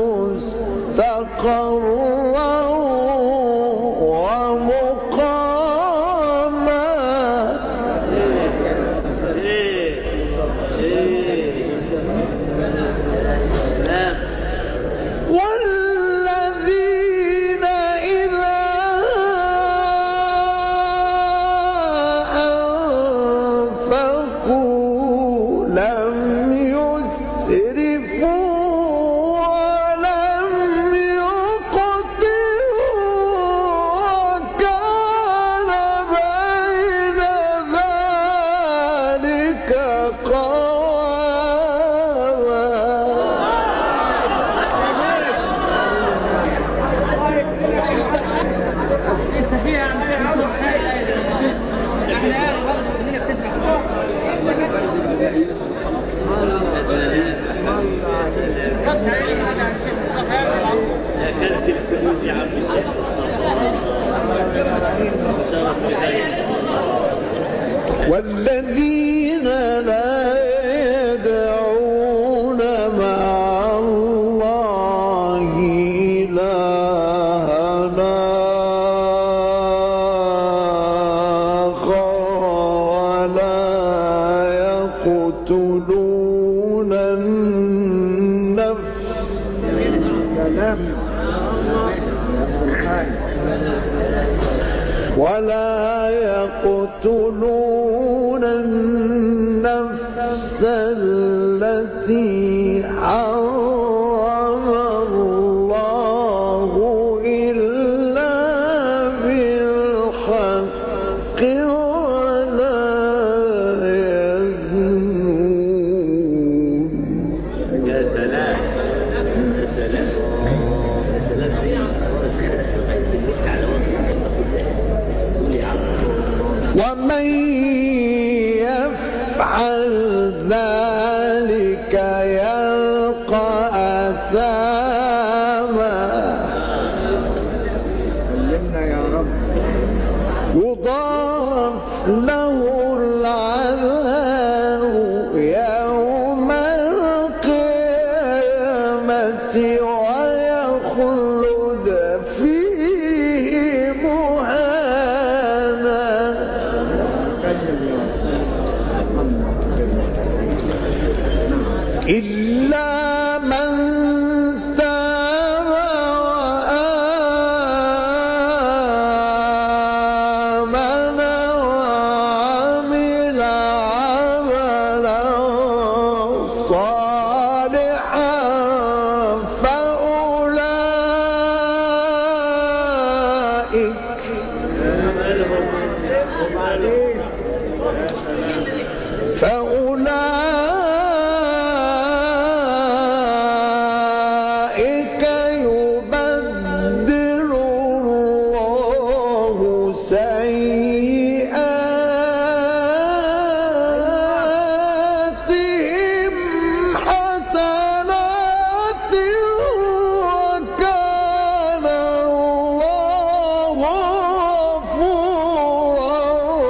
مستقرا ومقاما. والذين إذا أنفقوا لم يسرفوا ولم يقتروا وكان بين ذلك قواما. انت فيها عم احنا برضه كلنا بتدفع. كانت الفلوس يا عم والذين لا يدعون مع الله إلهنا آخر ولا يقتلون النفس ولا يقتلون النفس التي حرم الله إلا بالحق ولا يزنون. يا سلام يا سلام يا سلام. ومن يفعل ذلك يلقى أثاما. علمنا يا رب. يضاعف له العذاب يوم القيامة ويخلد فيه مهانا إلا من تاب وآمن وعمل عملا صالحا فأولئك فأولئك يبدل الله سيئاتهم حسنات وكان الله غفورا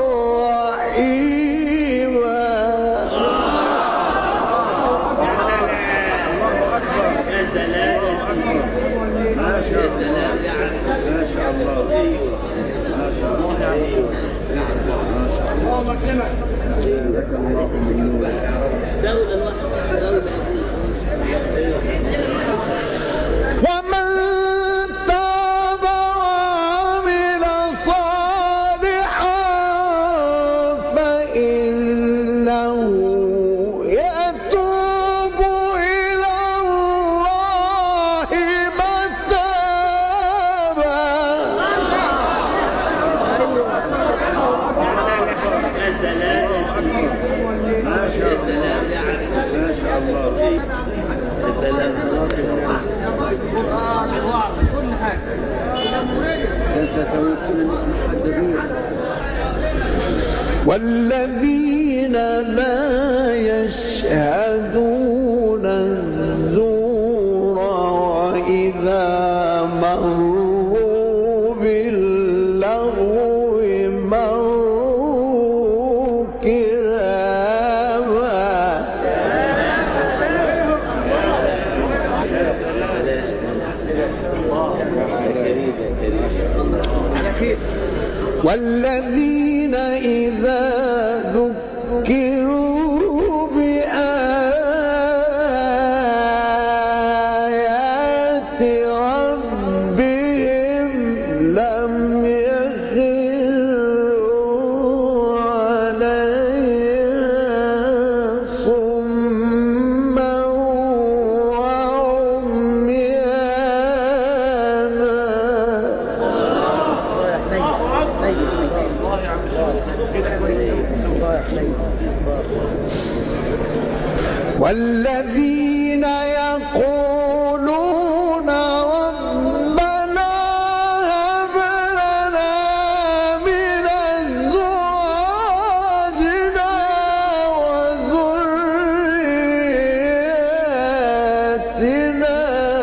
رحيما. يا سلام ما شاء الله ما شاء الله ايوه ما شاء الله ايوه اللهم اكرمك دولة الوقت دولة ومن تاب وعمل صالحا فإنه يتوب إلى الله متابا. يا سلام ما شاء الله ما شاء الله يا سلام والذين لا يشهدون الزور وإذا مروا باللغو مروا كراما. والذين إذا ذكروا بآيات ربهم لم يخروا عليها صما والذين يقولون ربنا هب لنا من أزواجنا وذرياتنا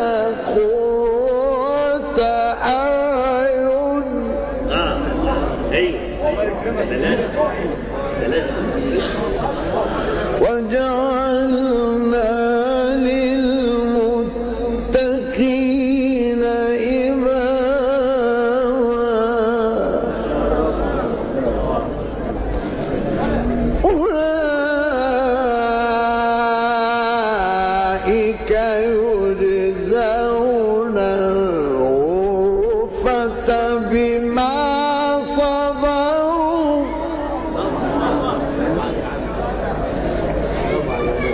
قرة أعين وجعلنا للمتقين إماما. أولئك يجزون الغرفة بما صبروا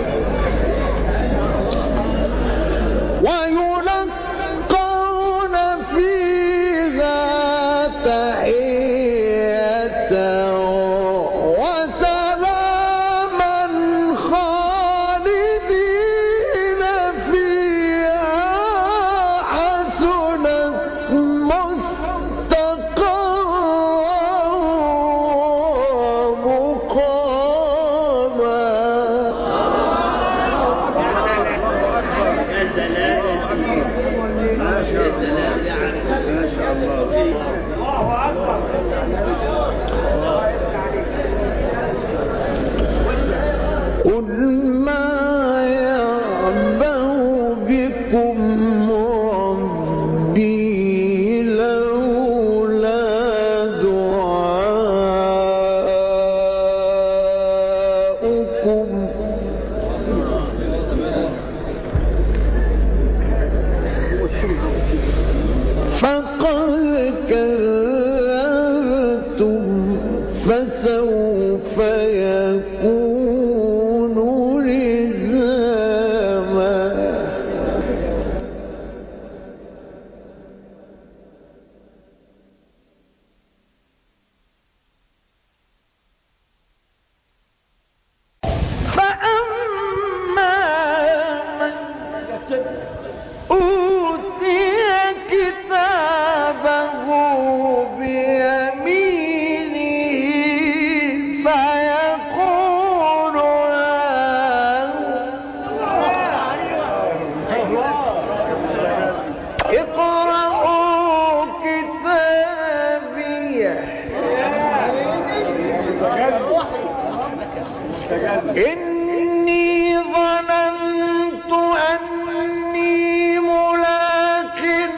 إني ظننت أني ملاق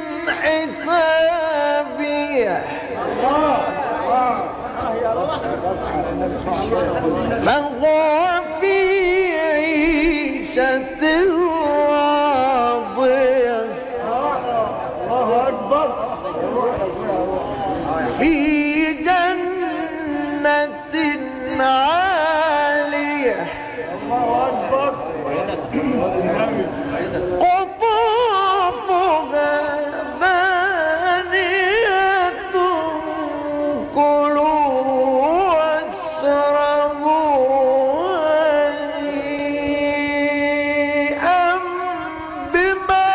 حسابي فهو في عيشة راضية في جنة عالية قطوفها دانية كلوا واشربوا هنيئا بما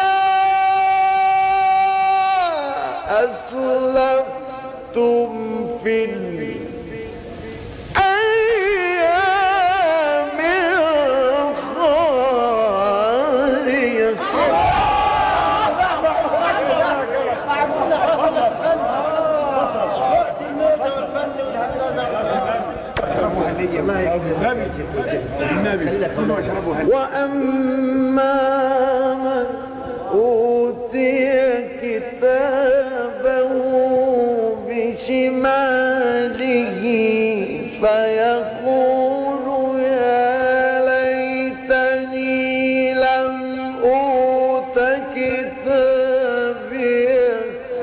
أسلفتم في الأيام الخالية وأما من أوتي كتابه بشماله فيقول يا ليتني لم أوت كتابيه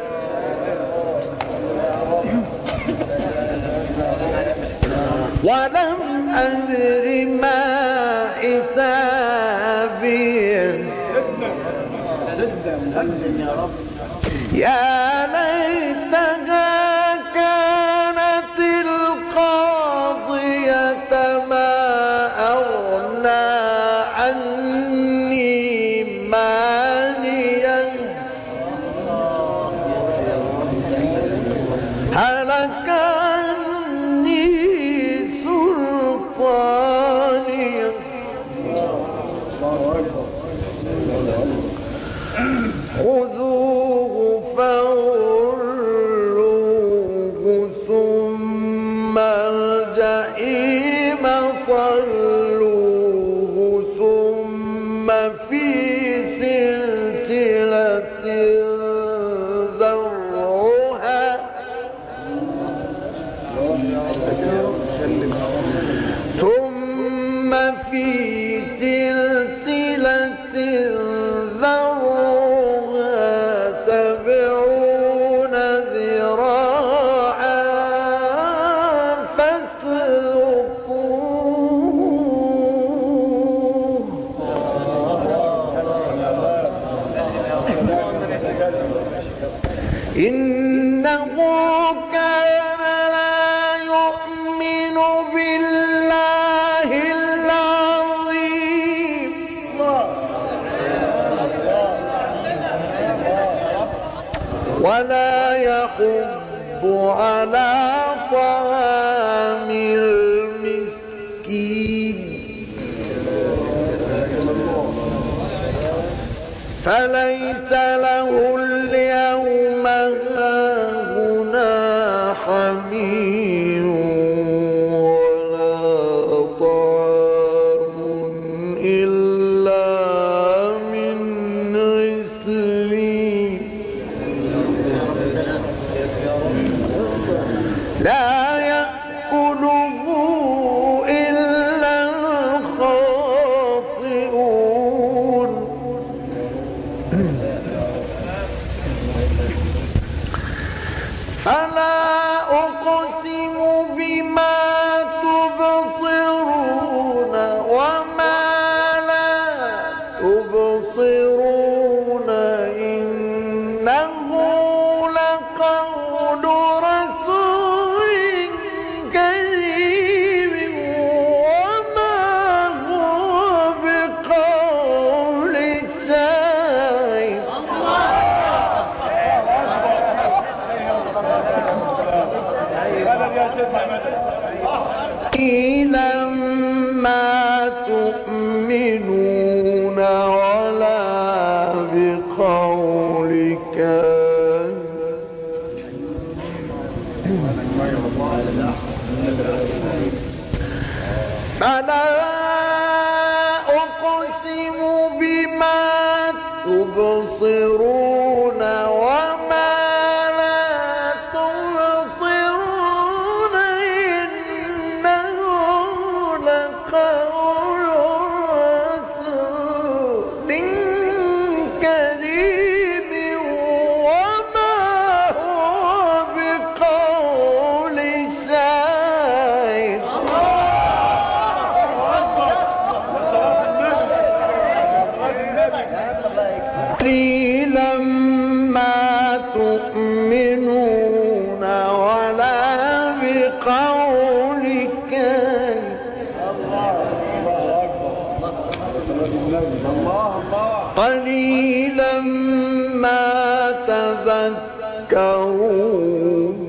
ولم أدر ما حسابيه يا ليتها كانت القاضية ما أغنى عني ماليا هلك عني سلطانيا خذوه فغلوه ثم الجحيم صلوه ثم في سلسلة ذرعها ثم في سلسلة ذرعها سبعون ذراعا فاسلكوه إنه كان لا يؤمن بالله العظيم ولا يحض على طعام المسكين فليس له اليوم هاهنا حميم ولا طعام إلا من غسلين لا يأكله إلا الخاطئون فلا أقسم بما تبصرون وما لا تبصرون إنه لقول رسول كريم وما هو بقول شاعر قيلا ما تؤمنون ولا بقول كاهن فلا أقسم بما تبصرون وما لا تبصرون إنه لقول رسول كريم وما هو بقول شاعر قليلا ما تؤمنون ولا بقول كاهن قليلا ما تذكرون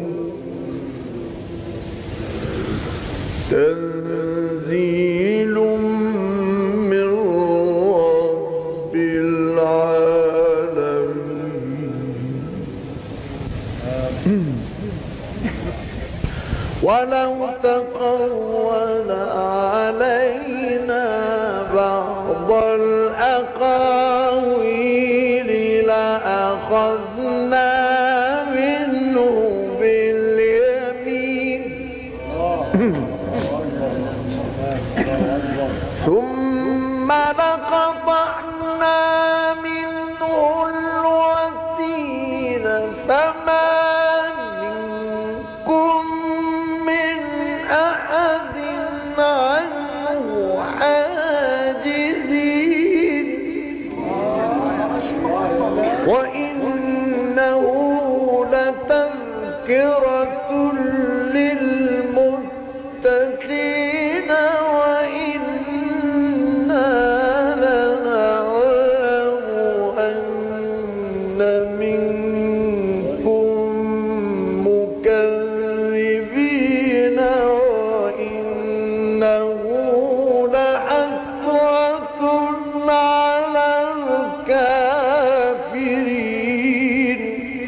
تنزيل من رب العالمين ولو تقول علينا بعض الأقاويل لأخذنا منه باليمين ثم لقطعنا منه الوتين فما منكم من أحد عنه حاجزين وإنه لتذكرة للمتقين وإنا لنعلم أن منكم مكذبين وإنه لحسرة على الكافرين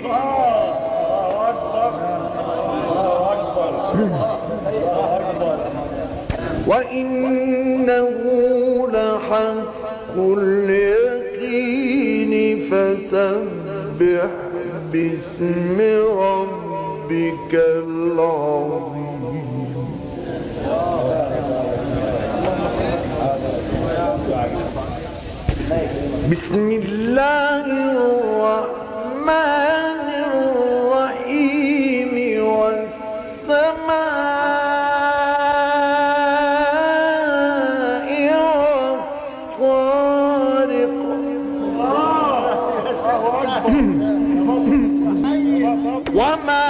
وإنه لحق اليقين فسبح باسم ربك العظيم بسم الله الرحمن الرحيم والسماء والطارق وما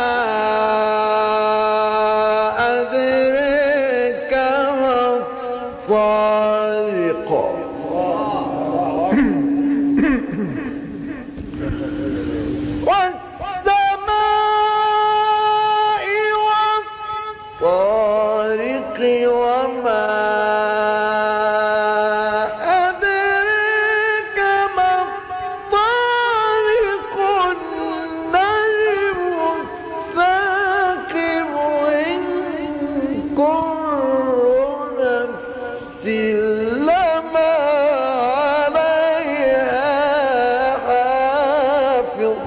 أدريك ما الطارق والسماء والطارق وما أدريك ما الطارق النجم الثاقب إن كل نفس لما عليها حافظ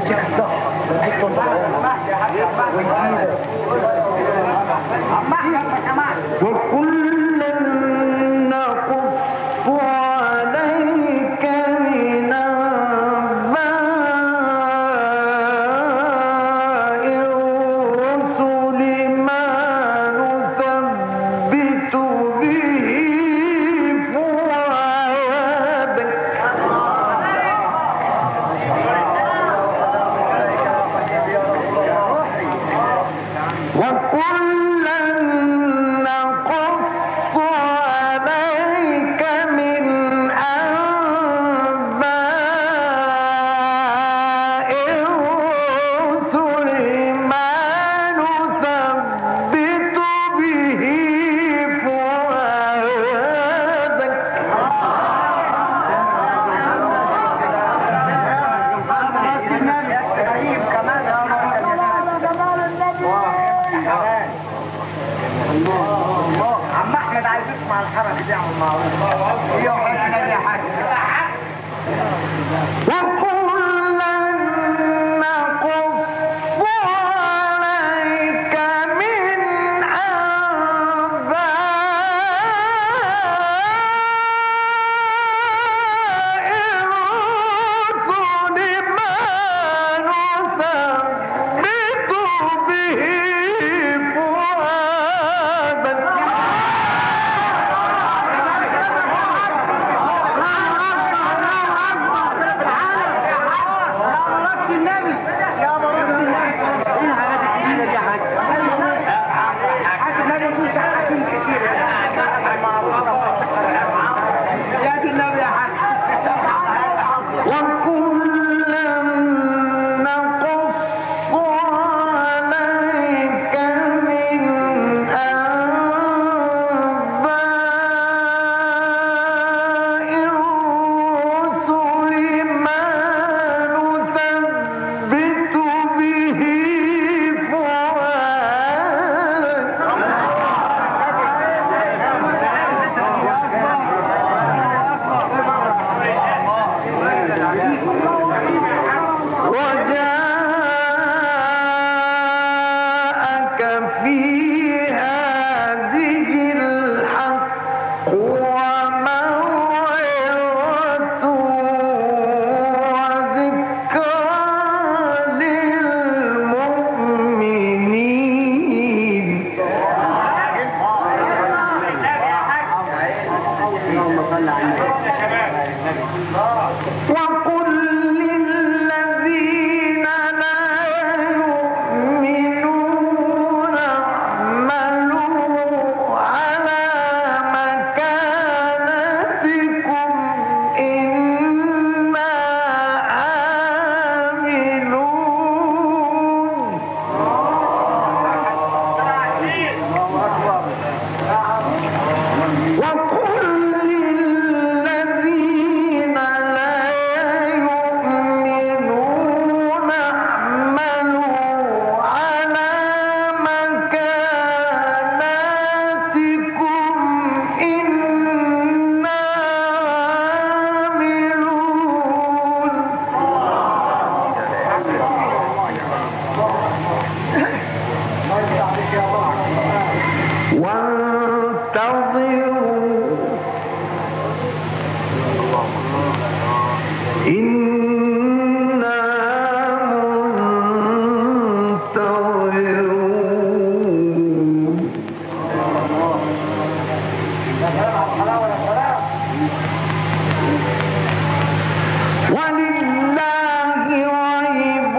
يديك الصحة ويديك طول العمر ويزيدك. وكلا نقص عليك من أنباء الرسل ما نثبت به فؤادك. وكلا نقص عليك من أنباء الرسل ما نثبت به فؤادك. عم احمد عايز يسمع الحركه دي عم معروف. هي وحنا يا حاج. وكلا نقص عليك من أنباء الرسل ما نثبت به فؤادك. وكلا نقص عليك من أنباء الرسل ما نثبت به وجاءك في هذه الحق وموعظة وذكرى للمؤمنين. وقل للذين لا يؤمنون اعملوا على مكانتكم إنا عاملون. وقل للذين لا يؤمنون اعملوا على مكانتكم إنا عاملون. وانتظروا إنا منتظرون. ولله غيب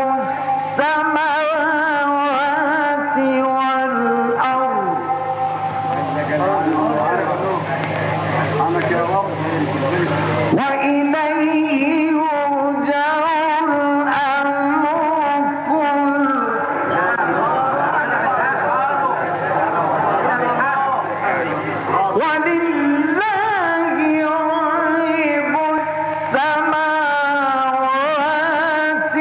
السماوات والأرض وإليه يرجع الأمر كله. ولله غيب السماوات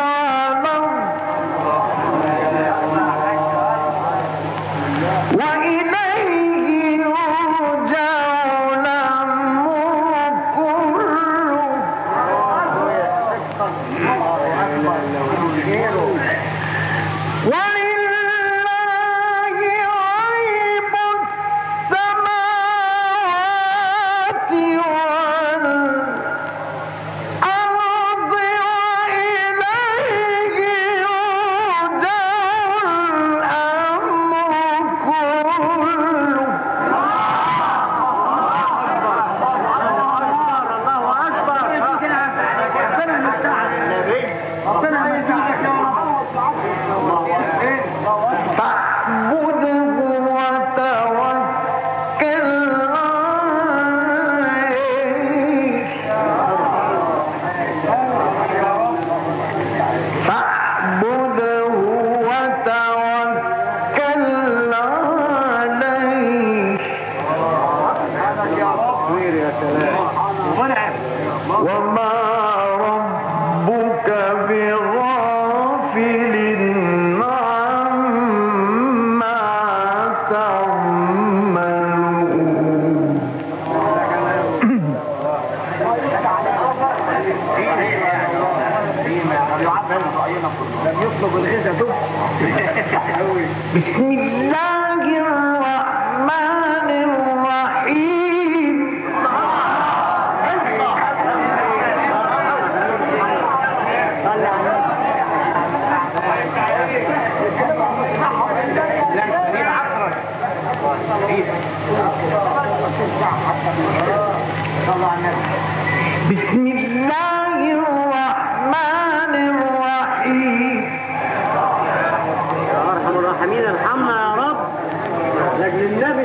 والأرض وإليه يرجع الأمر تصوير يا سلام. وما ربك بغافل عما تعملون. لم يطلب الغذاء دب. بسم الله الرحمن الرحيم. بسم الله الرحمن الرحيم. يا ارحم الراحمين ارحمنا يا رب لاجل النبي.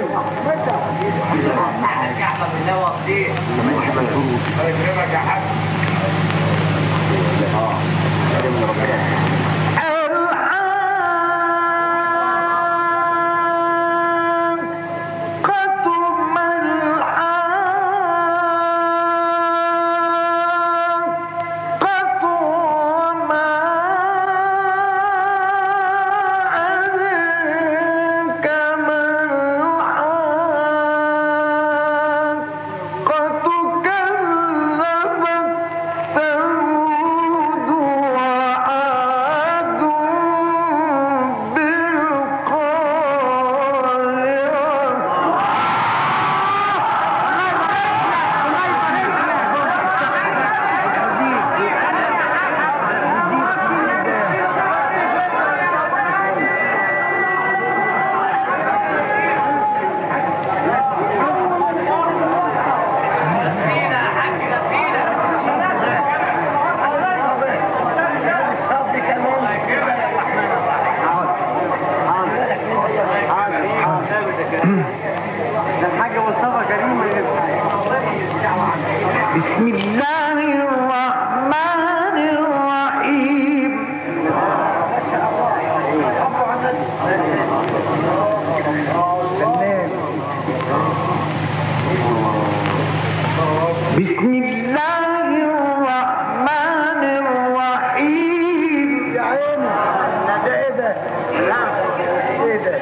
بسم الله الرحمن الرحيم. بسم الله الرحمن الرحيم. يا عيني ده ايه ده؟ نعم ايه ده؟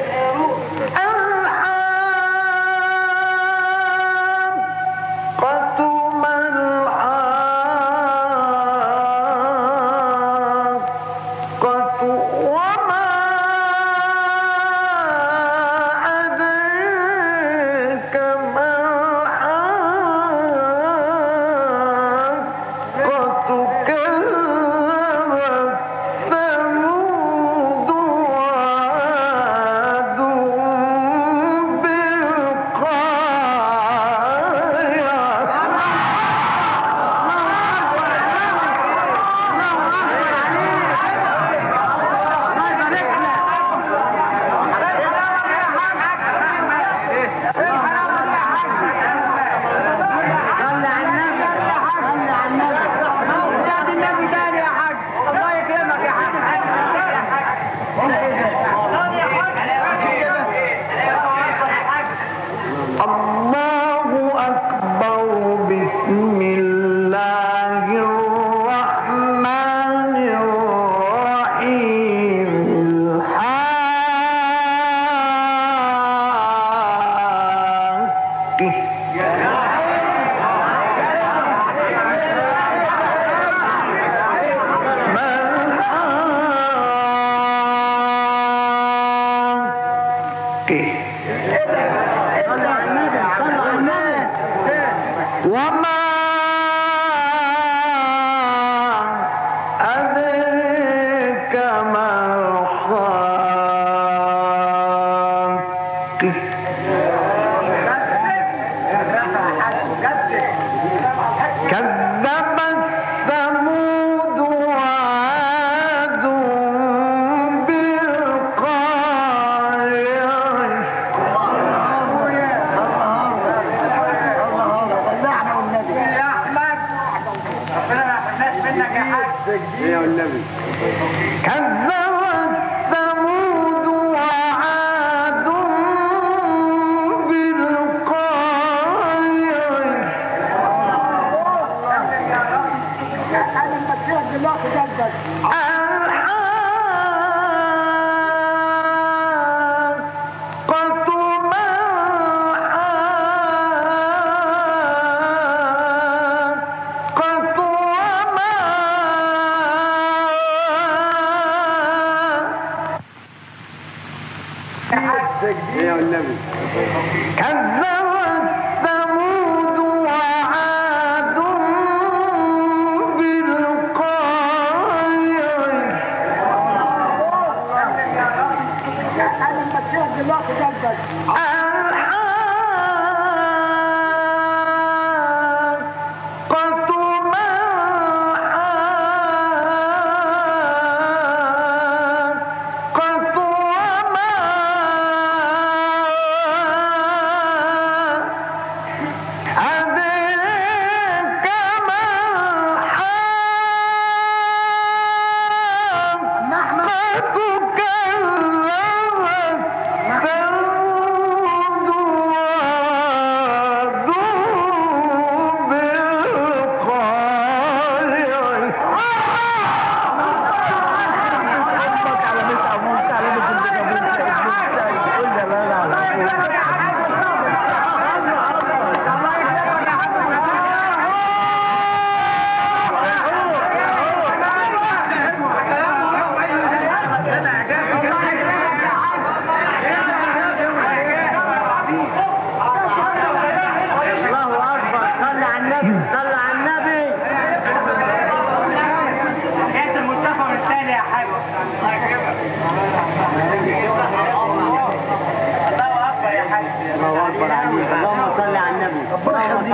وما أدرك ما الخاقة. كذبت ثمود وعاد النبي. كذبت ثمود وعاد بالقارعة.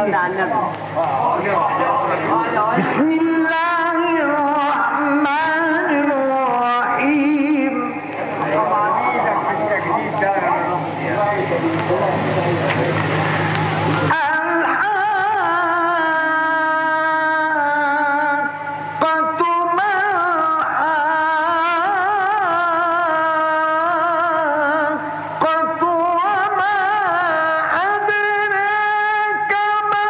صلي على النبي. بسم الله الرحمن الرحيم. الحاقة ما الحاقة وما أدراك ما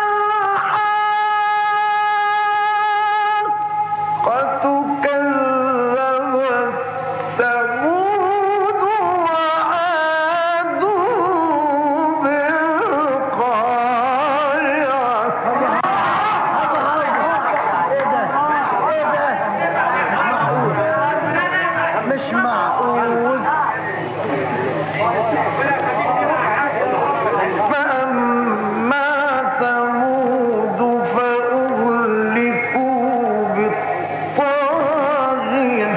الحاقة كذبت ثمود وعاد بالقارعة. مش معقول. فأما ثمود فأهلكوا بالطاغية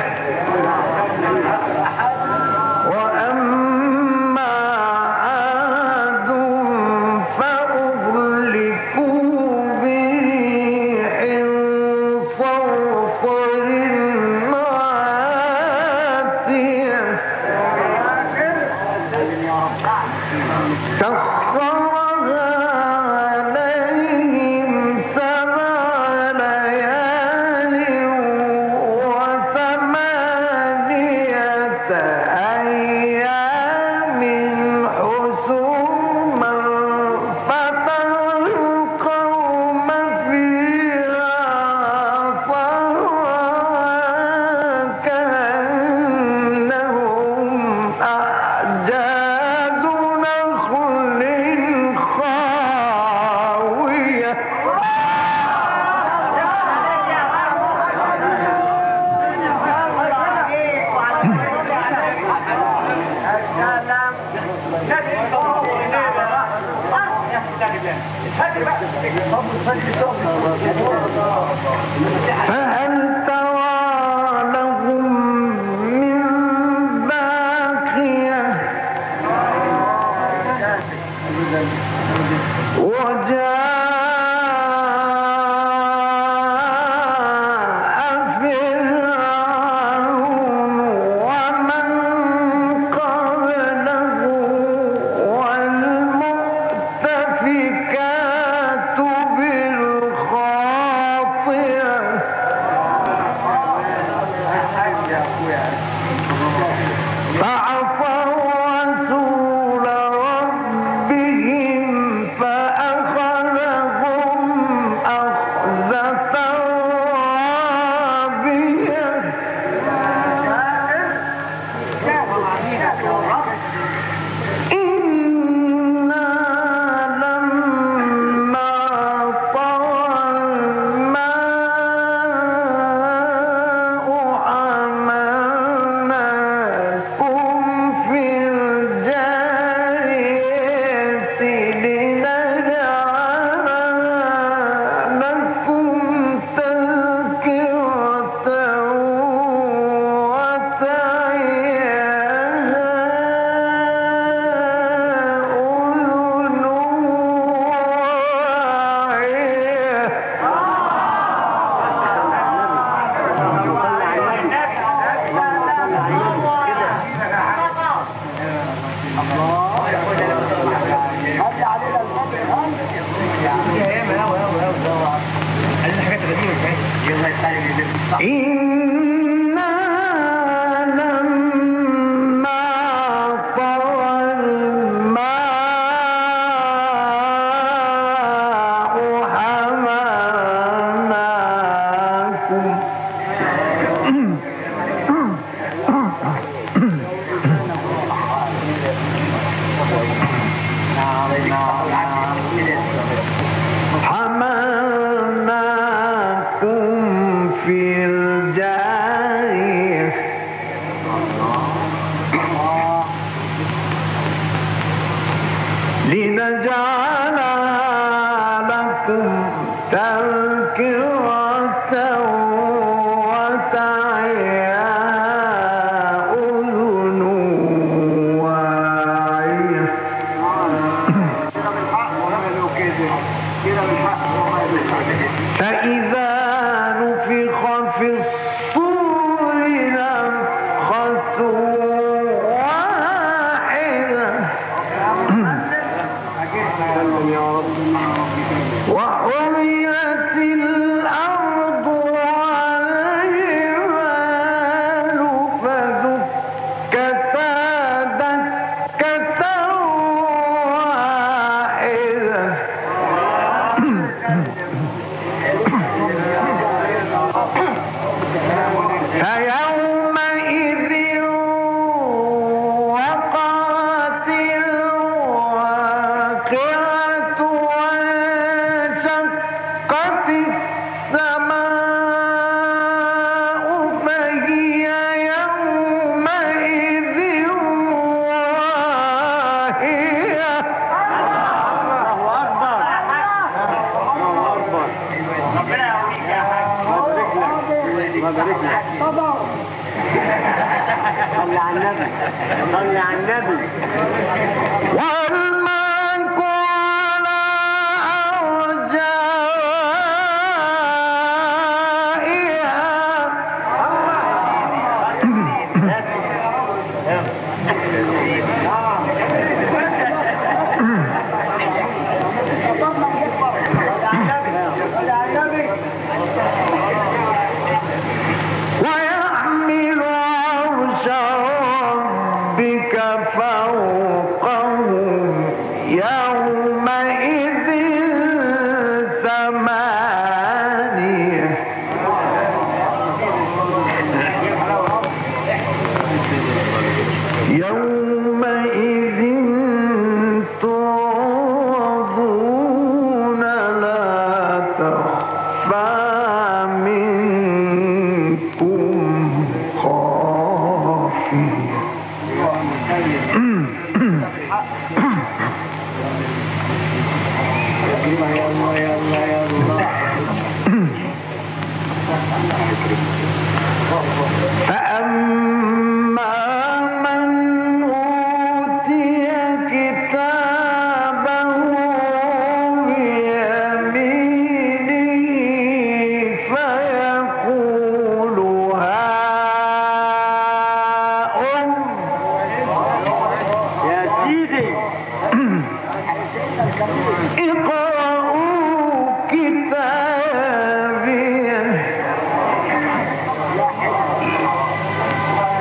وأما عاد فأهلكوا بريح صرصر عاتية سخرها عليهم سبع ليال وثمانية أيام حسوما فترى القوم فيها صرعى كأنهم أعجاز نخل خاوية. فهل ترى لهم من باقية وجاء فرعون ومن قبله والمؤتفكات بالخاطئة فعصوا رسول ربهم فأخذهم أخذة رابية. إنا لما طغى الماء حملناكم في الجارية لنجعلها لكم تذكرة وتعيها أذن واعية. إنا لما طغى الماء حملناكم حملناكم في الجارية لنجعلها لكم تذكرة وتعيها أذن واعية. فإذا نفخ في الصور نفخة واحدة وحملت الأرض والجبال فدكتا دكة واحدة فيومئذ وقعت الواقعة وانشقت السماء فهي يومئذ واهية صلي على النبي صلي على النبي والملك على ويحمل عرش ربك فوقهم يومئذ ثمانية يومئذ تعرضون لا تخفى منكم خافية فأما من أوتي كتابه بيمينه فيقول هاؤم يا سيدي اقرءوا كتابيه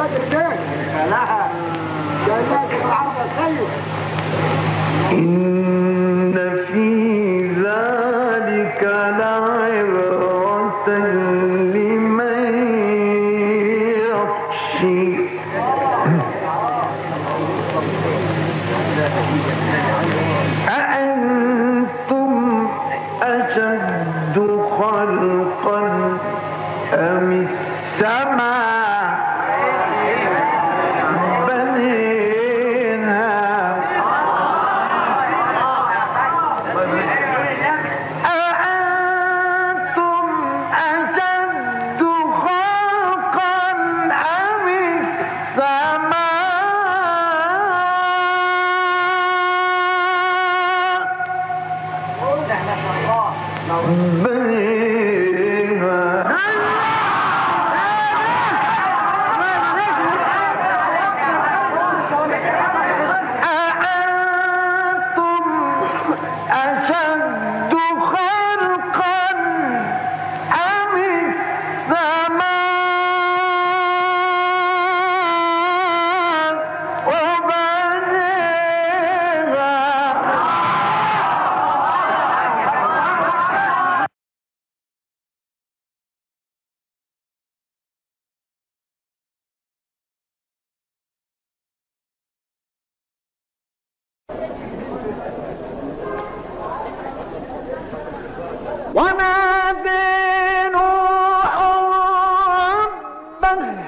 إن في ذلك لعبرة لمن يخشى أأنتم أشد خلقا أم السماء بنيها أأنتم أشد خلقا أم السماء بنيها ونادى نوح ربه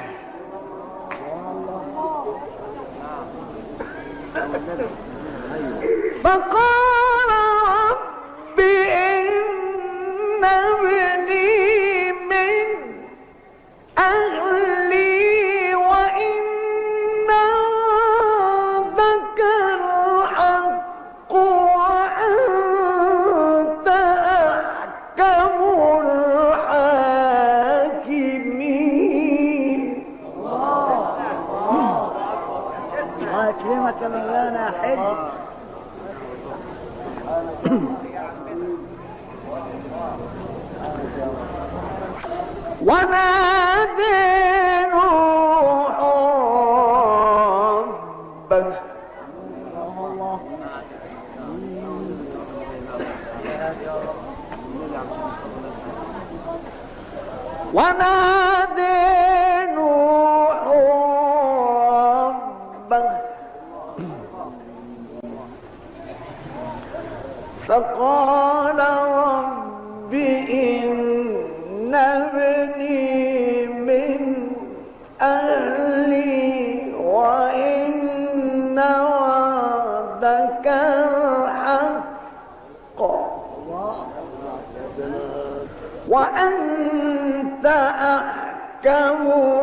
فقال رب إن ابني من أهلي وإن وعدك الحق وأنت أحكم الحاكمين. الله يكرمك يا مولانا يا حج. ونادى نوح ربه ونادى نوح ربه فقال رب إن ابني من أهلي وإن وعدك الحق وأنت أحكم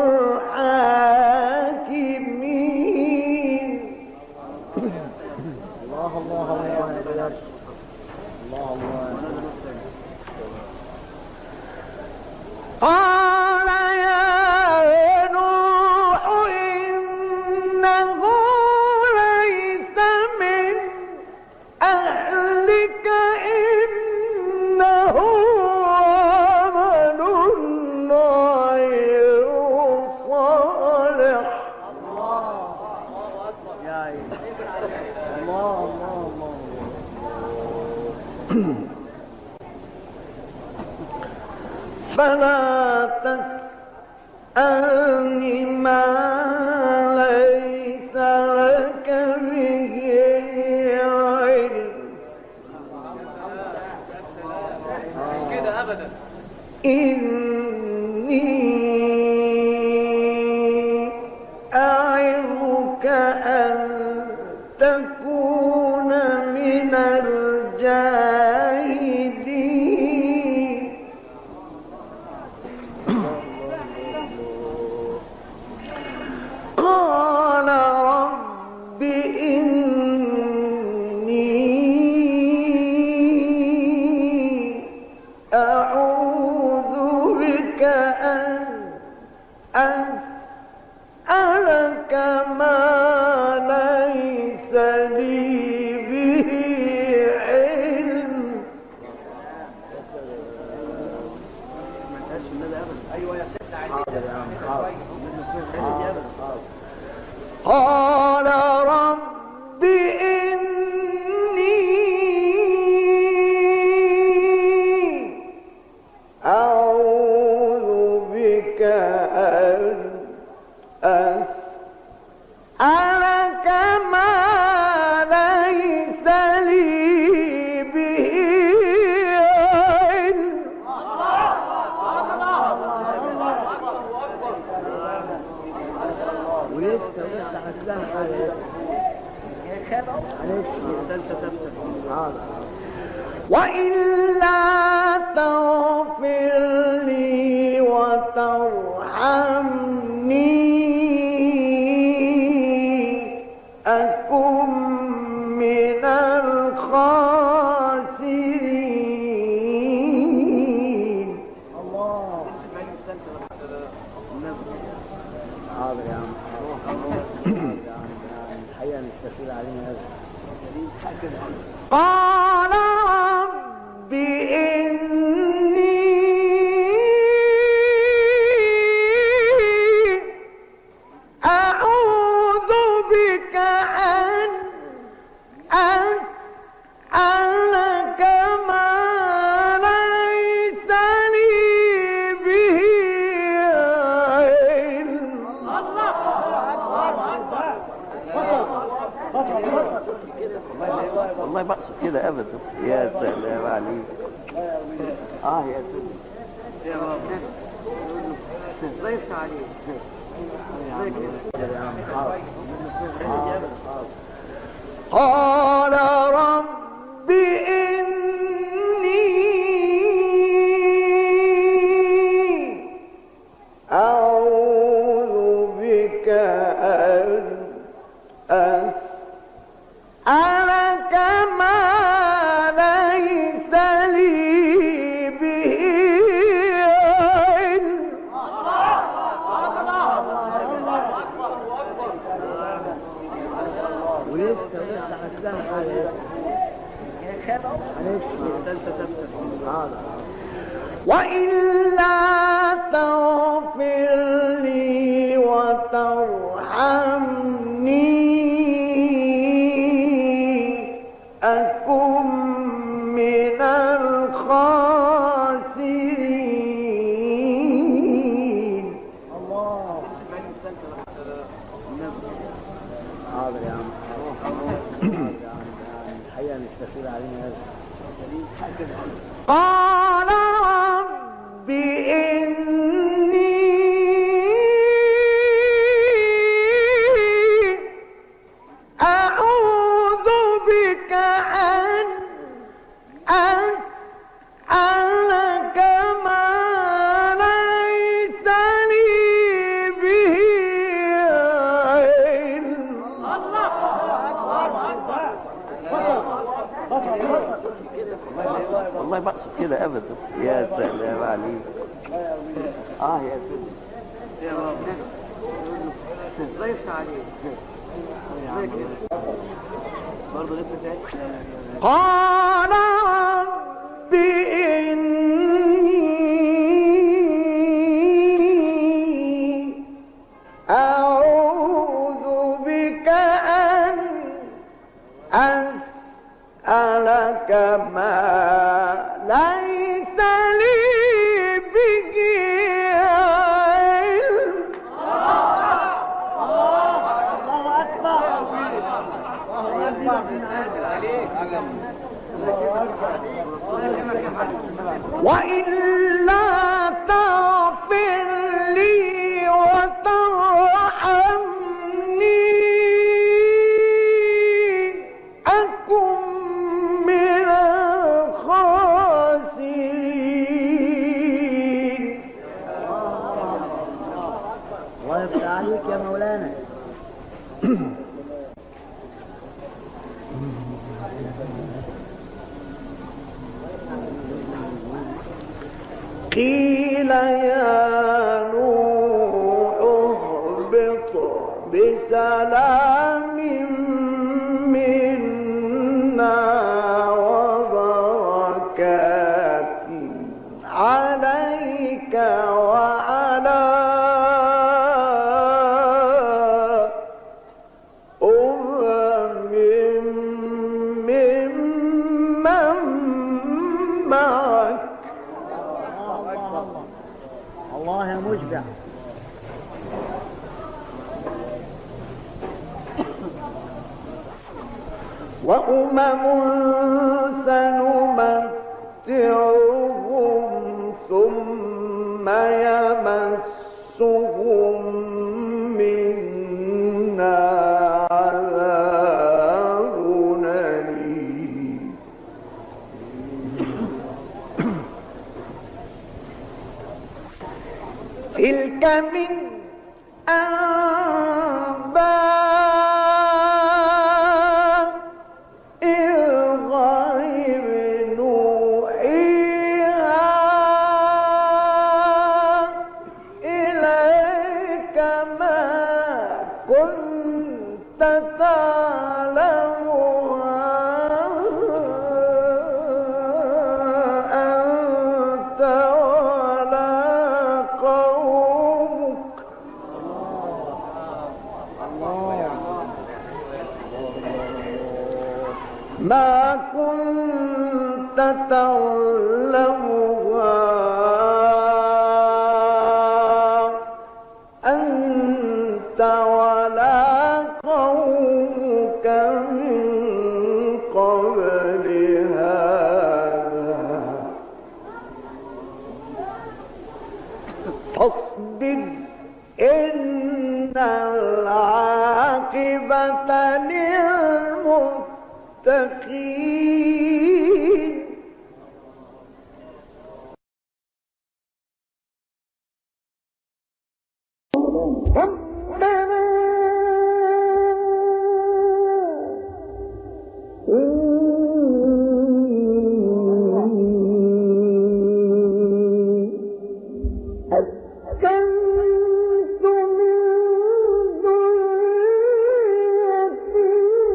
الحاكمين. الله الله الله الله الله. قال يا نوح إنه ليس من أهلك إنه عمل غير صالح. الله الله الله. فلا تسألني ما ليس لك به علم. مش كده أبدا. إني أعظك أن تكون من الجاهلين. قال رب إني أعوذ بك أن أسألك ما ليس لي به علم ايوه يا ست عايزين حاضر يا عم حاضر حاضر حاضر. قال رب إني أعوذ بك أن أسألك ما ليس لي به علم. ولسه لسه هتلاقي حاجة. معلش حاضر. وإلا تغفر لي وترحمني أكن من الخاسرين. الله. حاضر يا عم حاضر. الحقيقة مش تفصيل علينا هذا. قال رب إني أعوذ بك أن أسألك ما ليس لي به علم. والله بقصد كده ابدا. يا سلام عليك. اه يا سيدي يا بابا ضيفت عليه يا عم حاضر حاضر حاضر. قال رب إني أعوذ بك أن أسألك ما ليس لي به علم. ولسه لسه هتلاقي حاجة. معلش حاضر. وإلا تغفر لي وترحمني أكن من الخاسرين. الله. حاضر يا عم حاضر. الحقيقة مش تفصيل علينا هذا. قال رب إني أعوذ بك أن أسألك ما ليس لي به علم. والله بقصد كده ابدا. يا سلام عليك. اه يا سيدي يا بابا ضيفت عليه برضه لسه تاني. قال رب إني أعوذ بك أن أسألك ما ليس لي به علم. وإلا تغفر لي وترحمني أكن من الخاسرين. الله يفتح عليك يا مولانا. قيل يا نوح اهبط بسلام منا وبركات عليك وعلى أمم ممن معك. الله يا مشبع. وأمم سنمتعهم ثم يمسهم منا عذاب أليم. تلك من أنباء الغيب نوحيها إليك ما كنت تعلمها أنت ولا قومك. ما كنت تعلمها أنت ولا قومك من قبل هذا فاصبر إن العاقبة للمتقين. ربنا أسكنت من ذريتي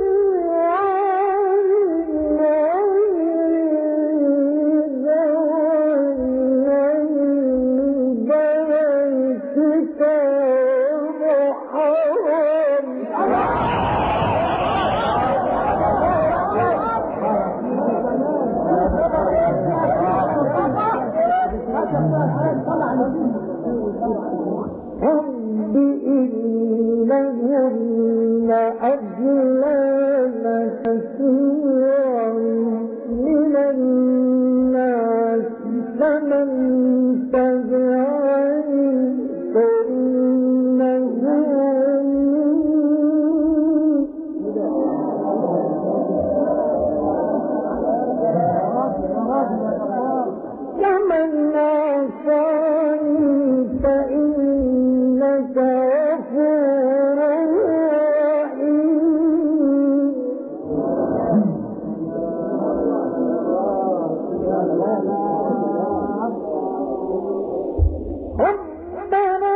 رب إنهن أضللن كثيرا من الناس فمن تبعني فإنه ومن عصاني فإنك غفور رحيم. ربنا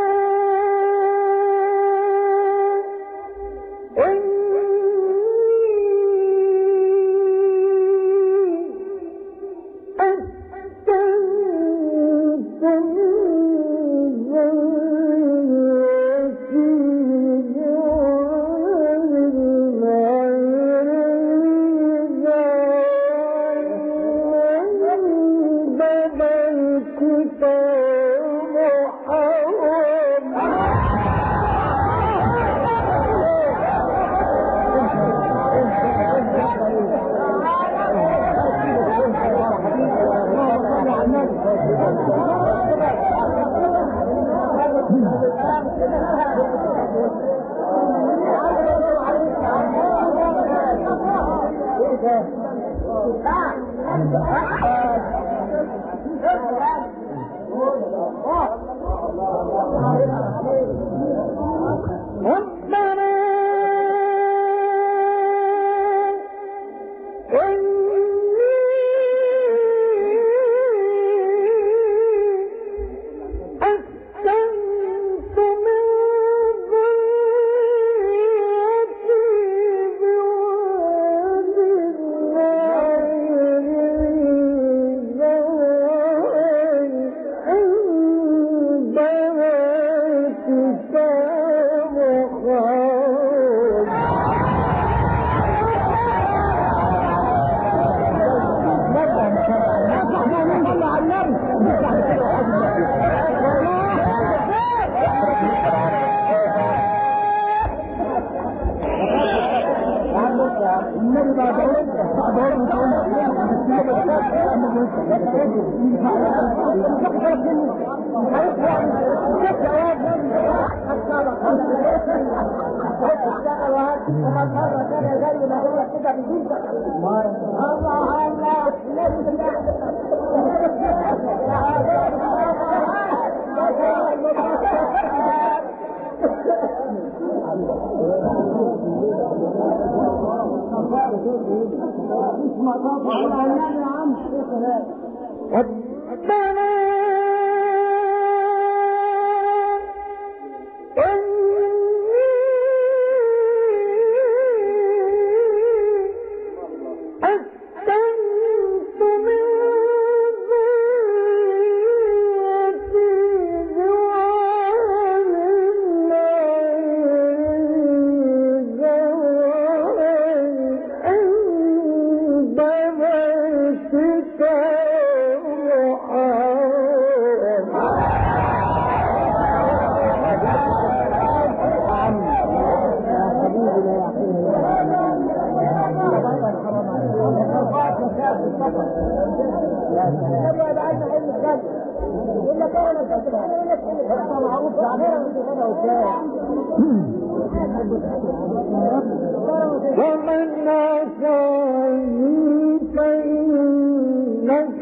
ومن عصاني فإنك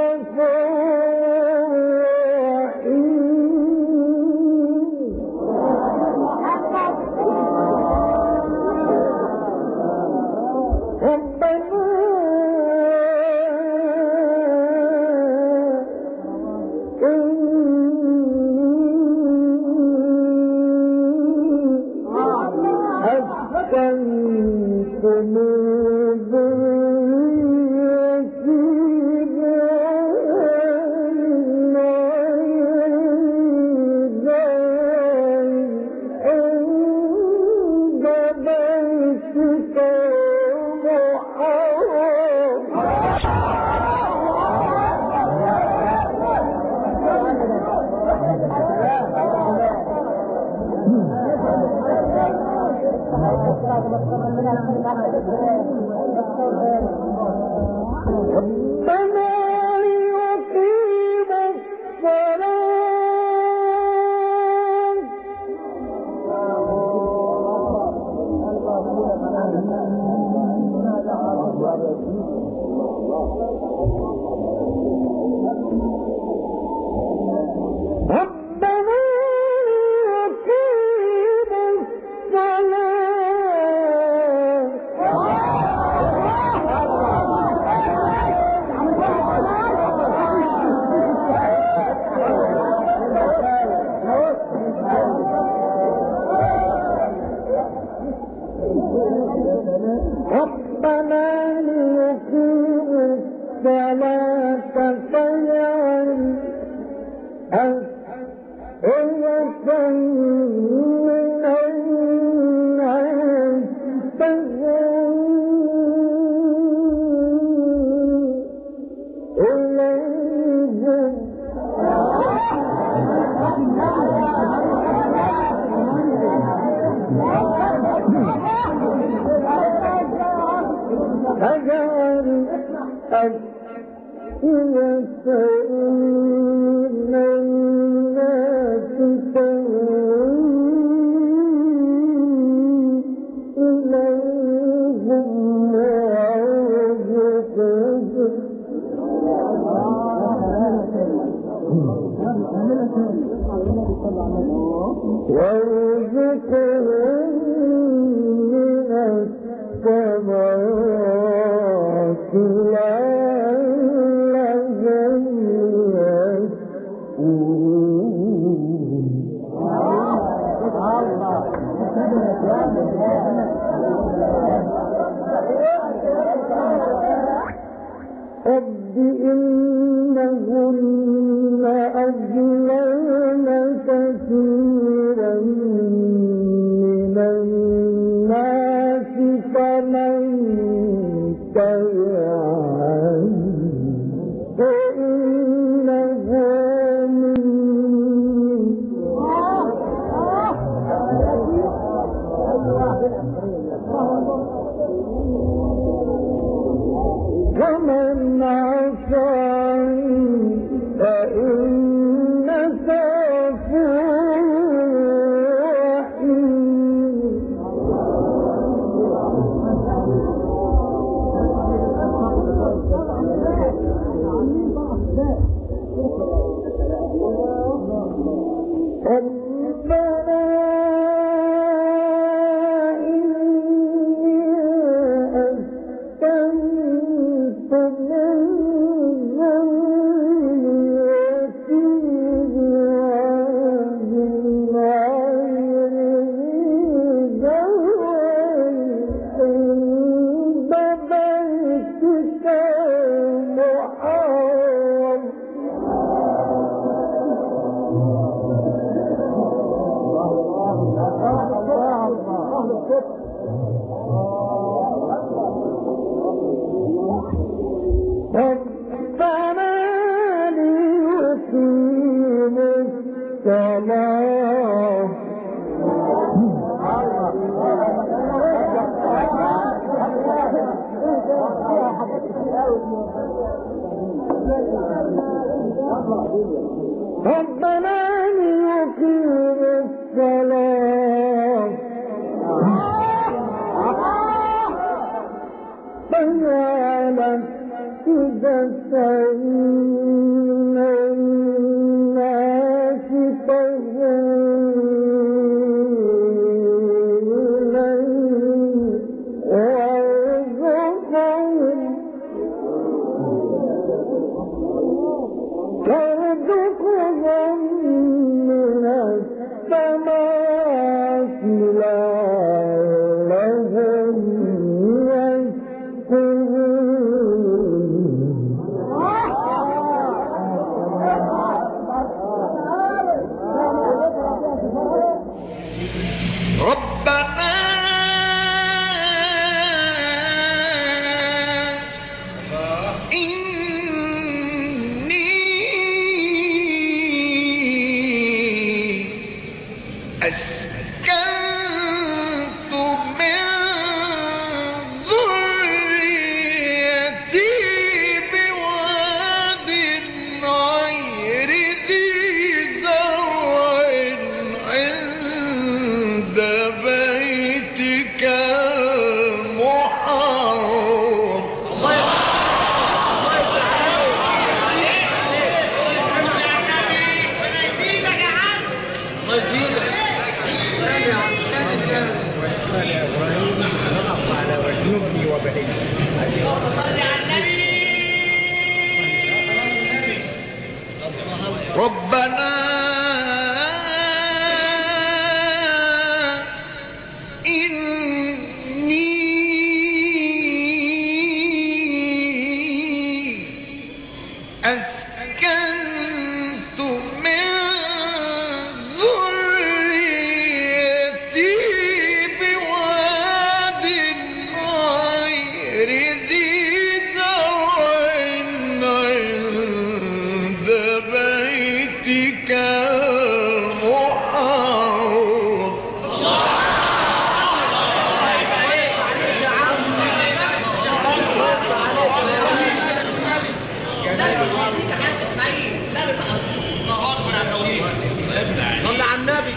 رب إنهن أضللن كثيرا ربنا ليقيم الصلاة فجعلت تدسين الناس تهون وارزقهم ترزقهم من السماوات لعلهم ربنا إني أسكنت من ذريتي بواد غير ذي زرع عند بيتك المحرم ربنا إني أسكنت من ذريتي بواد غير ذي زرع عند بيتك المحرم صلى على النبي.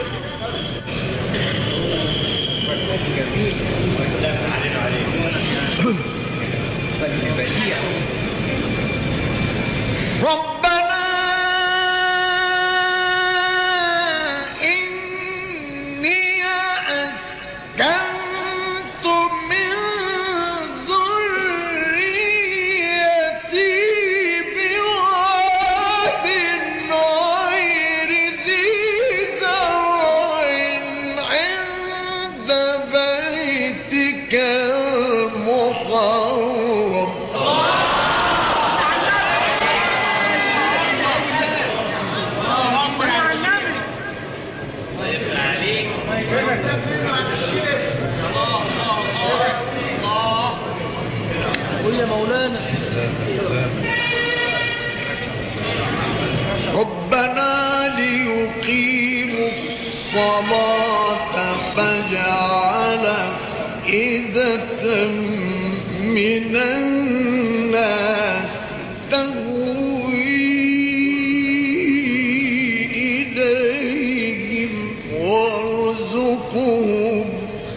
ربنا إني أسكنت من ذريتي بواد غير ذي زرع عند بيتك المحرم قول يا مولانا. ربنا ليقيموا الصلاة فاجعل أفئدة من الناس تهوي إليهم وارزقهم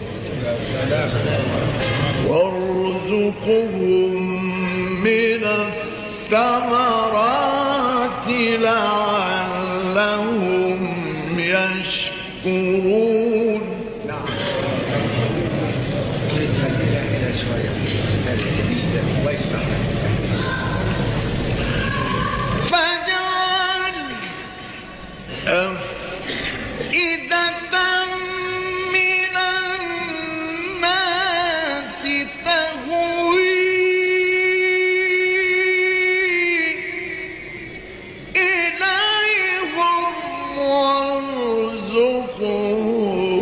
وارزقهم من الثمرات لعلهم يشكرون. فاجعل أفئدة من الناس تهوي إليهم وارزقهم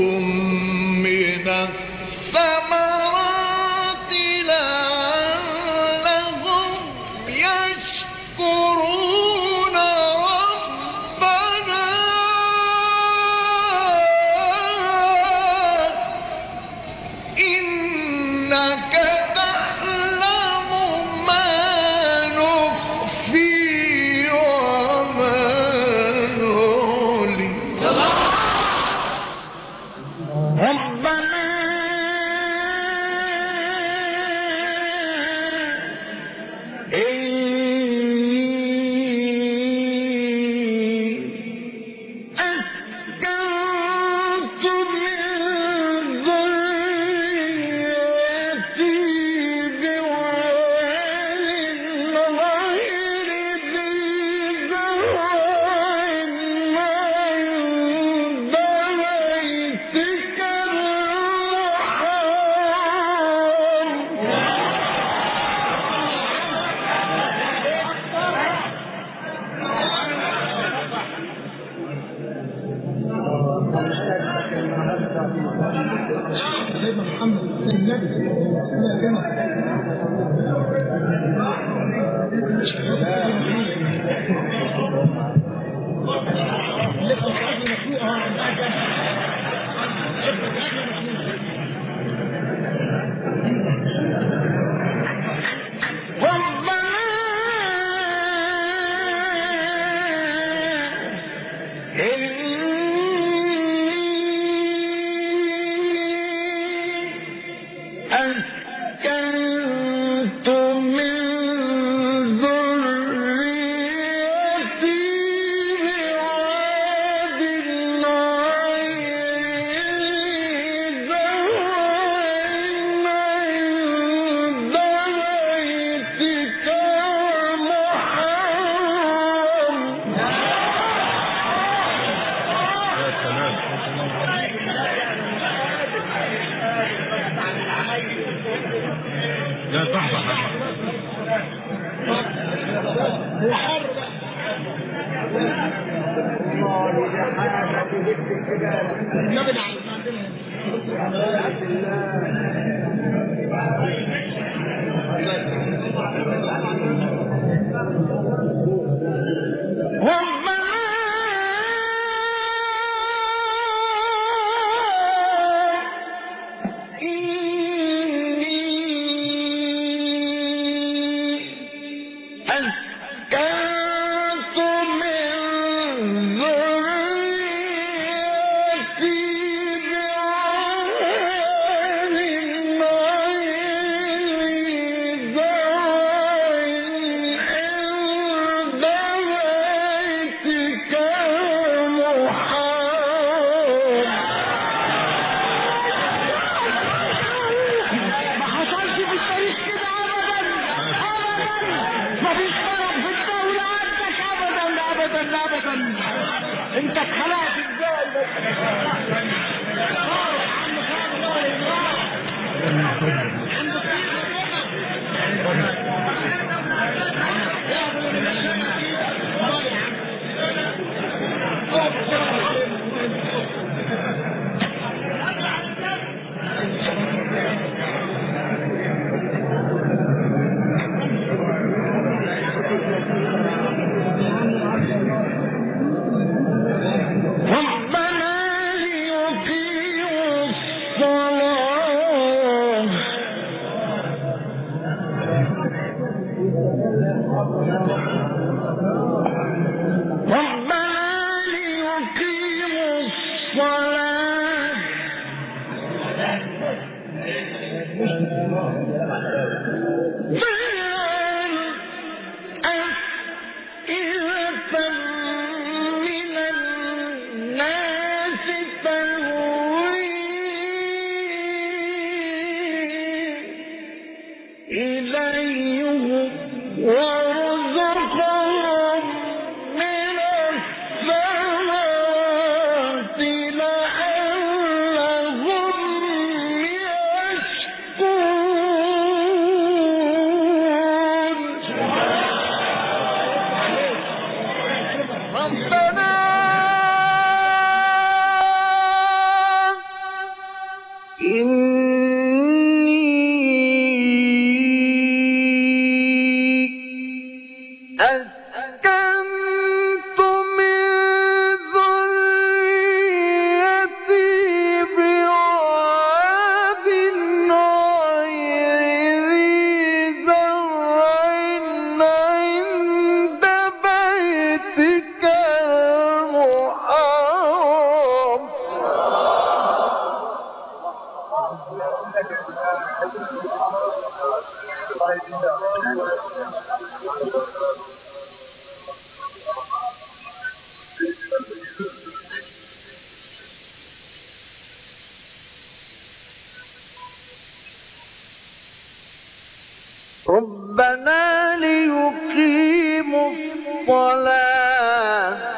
ربنا ليقيموا الصلاة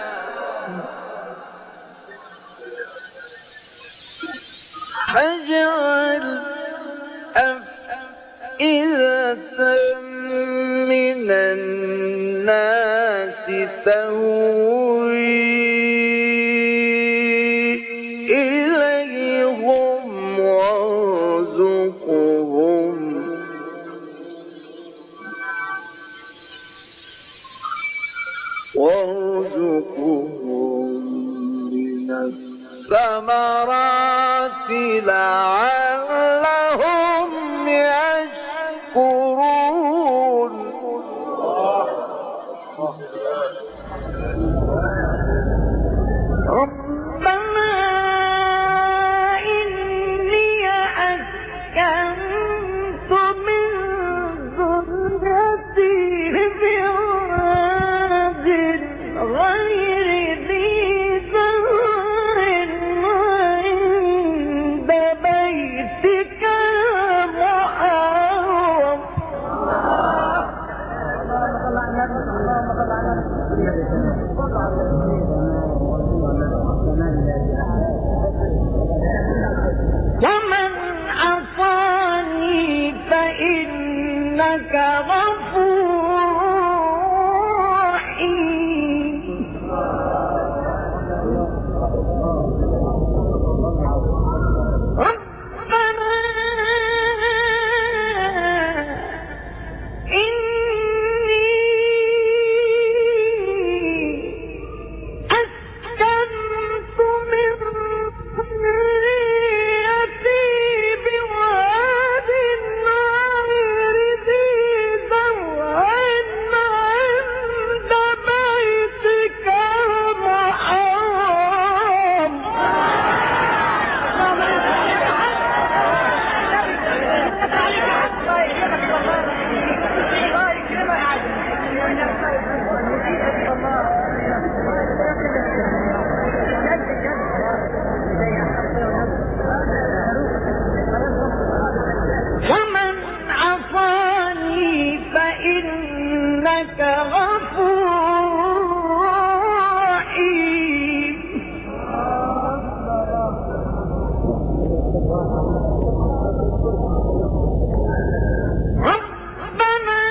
فاجعل أفئدة من الناس تهوي إليهم وارزقهم وارزقهم من الثمرات لعلهم يشكرون ربنا إني أسكنت من ذريتي بواد غير ذي زرع عند بيتك المحرم ومن عصاني فإنك غفور رحيم ربنا إني أسكنت من ذريتي بواد غير ذي زرع عند بيتك المحرم ومن عصاني فإنك غفور رحيم ربنا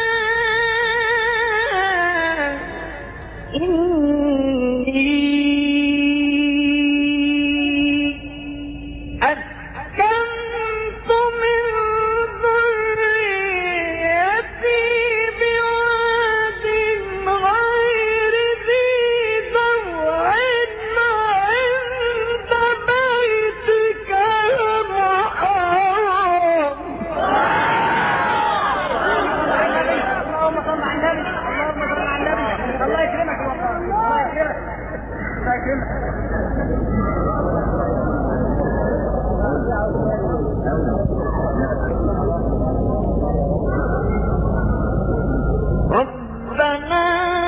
إني أسكنت من ذريتي بواد غير ذي زرع عند بيتك المحرم اللهم صل على النبي اللهم صل على النبي الله يكرمك الله يكرمك الله يكرمك ربنا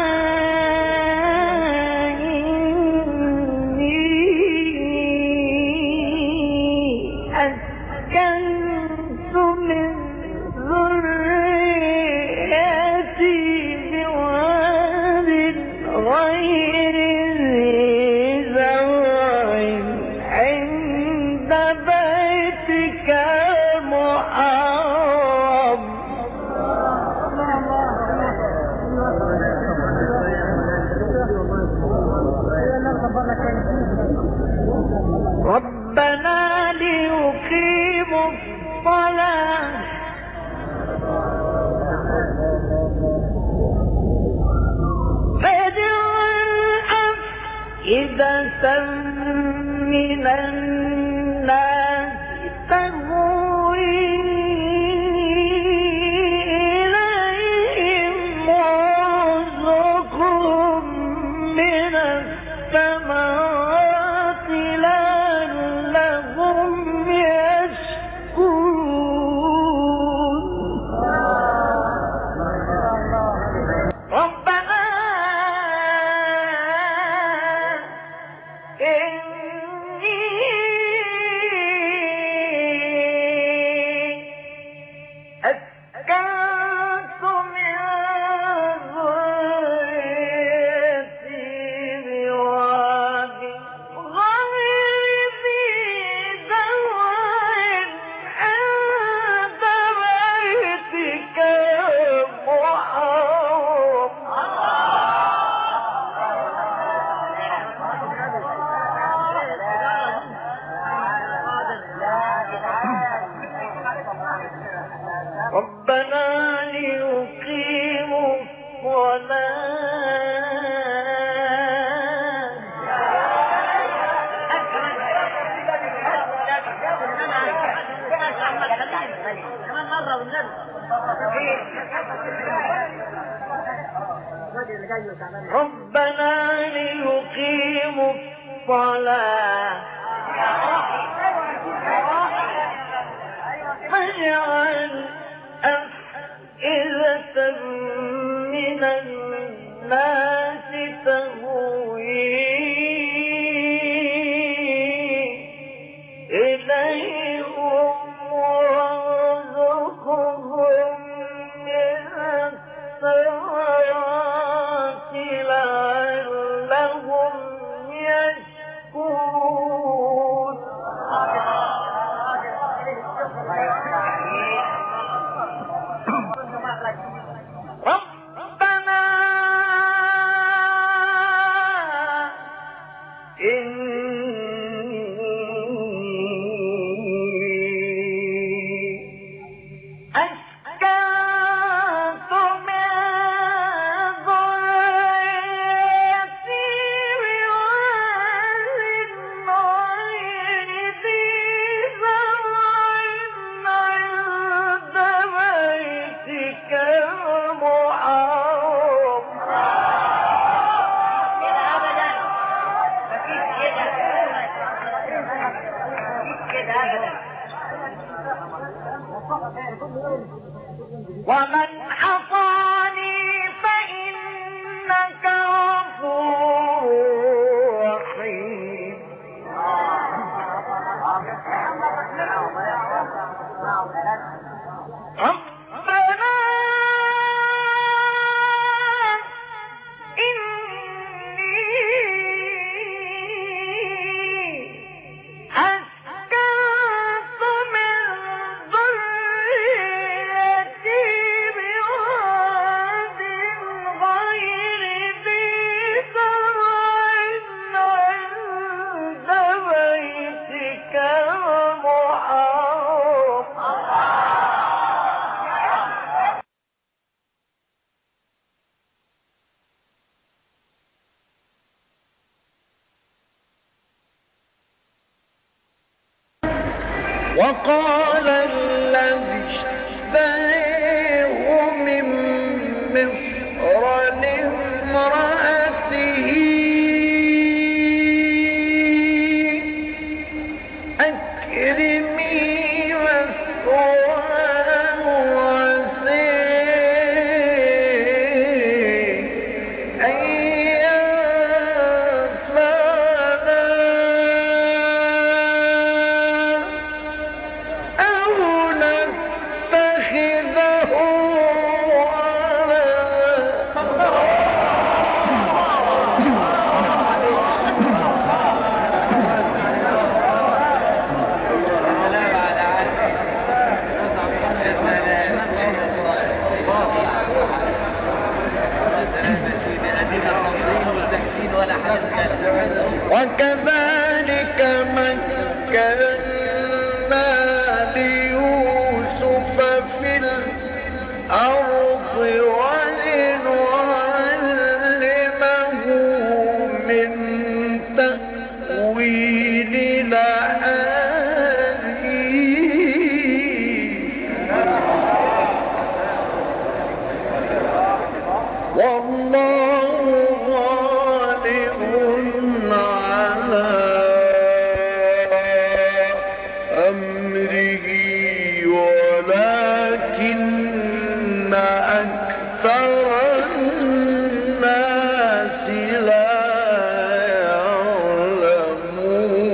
إني أسكنت من ذريتي بواد غير ذي زرع عند بيتك المحرم ربنا ليقيموا الصلاة فاجعل أفئدة من الناس تهوي إليهم وارزقهم من الثمرات لعلهم يشكرون ربنا ربنا ليقيموا ربنا ليقيموا الصلاة فاجعل أفئدة من الناس تهوي إليهم وارزقهم من الثمرات لعلهم يشكرون. ربنا إني أسكنت من ذريتي بواد غير ذي زرع عند بيتك المحرم. ومن عصاني فإنك غفور رحيم. ربنا إني أسكنت من ذريتي بواد غير ذي زرع عند بيتك المحرم. وقال الذي اشتريه من مصر لامرأته أكرمي مثواه عسى أن ينفعنا أو نتخذه وكذلك مكنا ليوسف في الأرض ولنعلمه من تأويل الأحاديث والله غالب على أمره ولكن أكثر الناس لا يعلمون.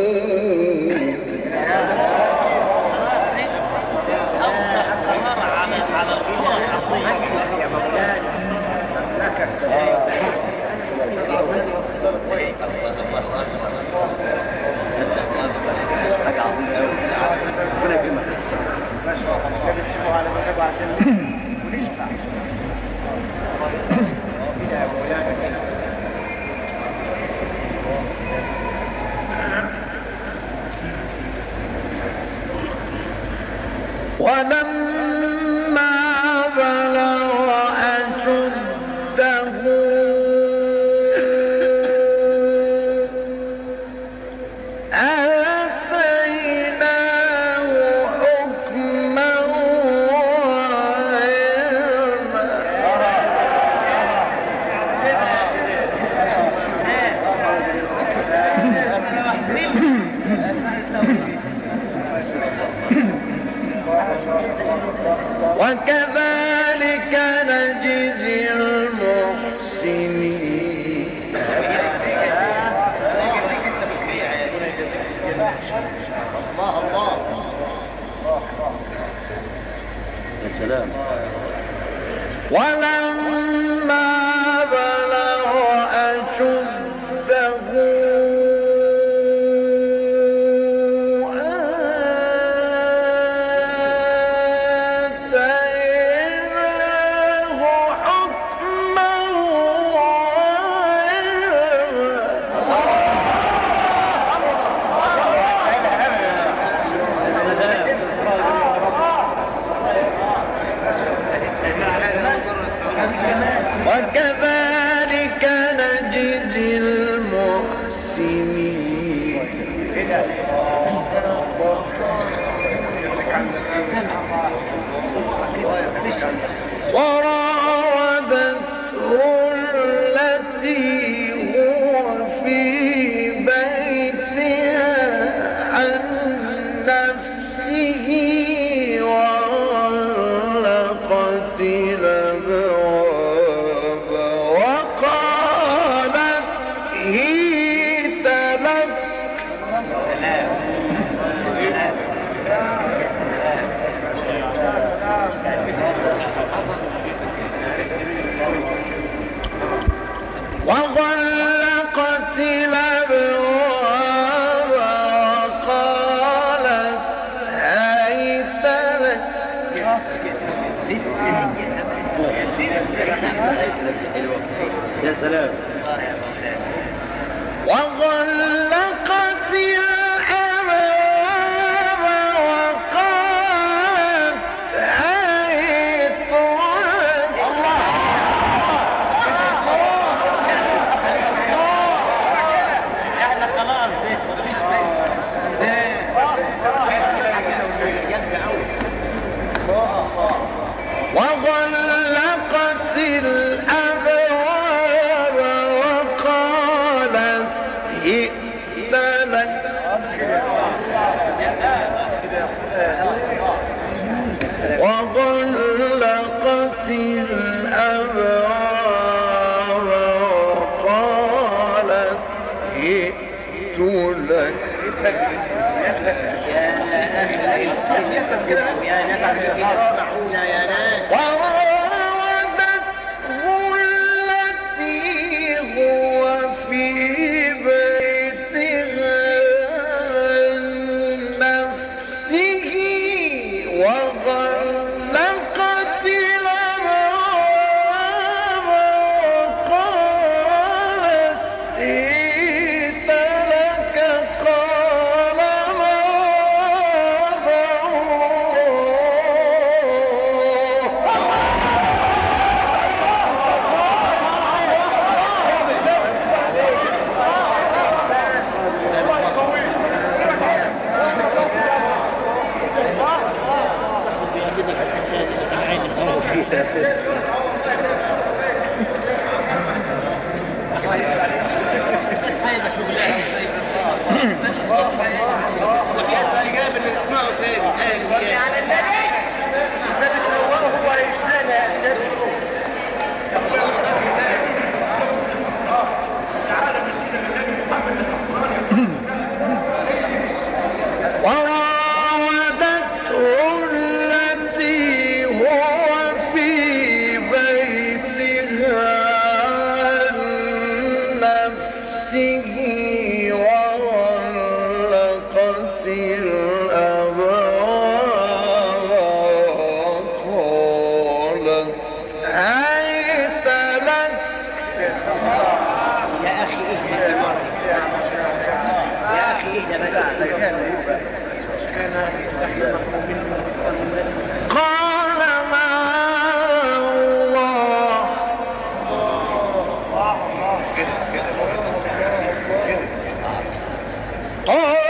آتيناه حكما وكذلك نجزي المحسنين. الله الله يا سلام. ولما بلغ أشده آتيناه حكما وكذلك نجزي المحسنين. وراودته التي هو في بيتها عن نفسه وغلقت الأبواب وقالت هيت لك. وغلقت الأبواب وقالت هيت لك. يا سلام. وغلقت الأبواب وقالت هيت لك. احنا خلاص بيت مفيش وغلقت الأبواب وقالت هئت لك. وغلقت الأبواب وقالت هئت لك. يا ناس اسمعونا يا ناس. وراودته التي هو في بيتها عن نفسه وغلقت الأبواب وقالت هيت لك. قال ماذا وراودته التي هو في بيتها عن نفسه وغلقت الأبواب وقالت هيت لك. يا اخي اهدى يا اخي اهدى قال معاذ الله قال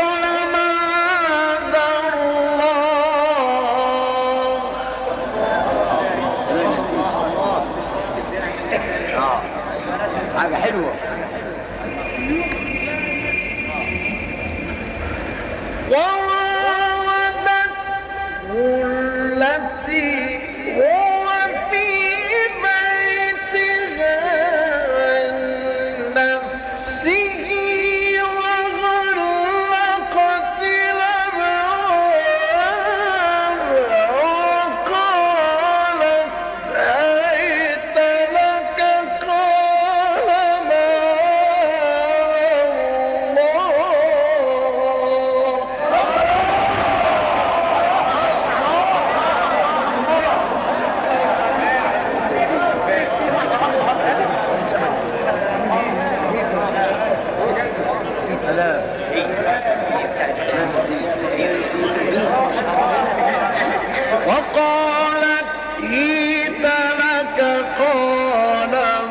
وقالت هيت لك قال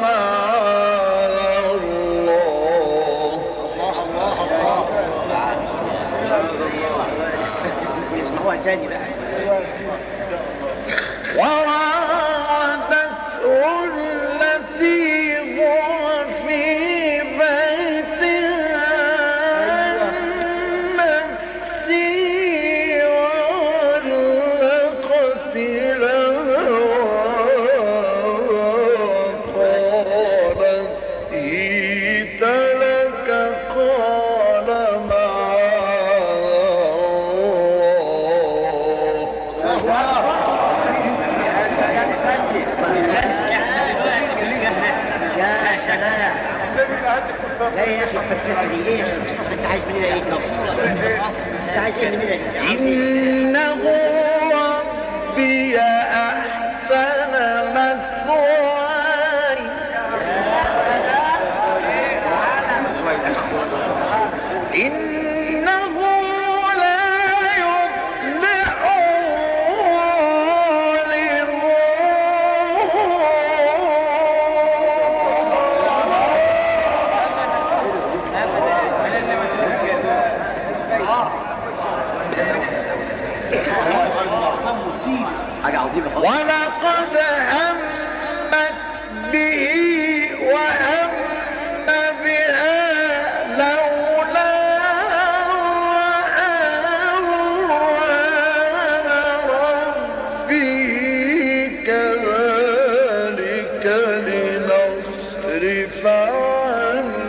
معاذ الله. اسمعوها تاني بقى. وراودته التي هو في بيتها عن نفسه وغلقت له وقالت هيت لك قال يا سلام. لا يا اخي الفلسفه دي ايه؟ انت عايز مننا ايه؟ انت عايز ايه مننا ايه؟ إنه ربي أحسن مثواي إنه لا يفلح حاجه عظيمه خالص. ولقد همت به وهم بها لولا أن ربي كذلك لنصرف عنه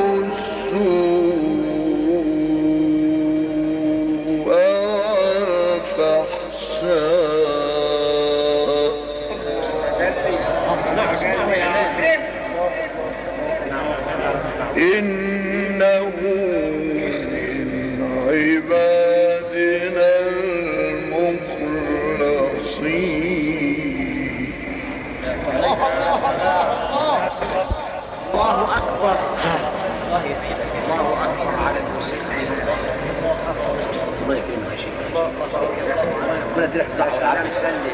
السوء والفحشاء إنه من عبادنا المخلصين. الله اكبر. الله اكبر على المسلمين. الله يكرمك يا شيخ. ربنا يديلك الصحه والعافيه. سلم.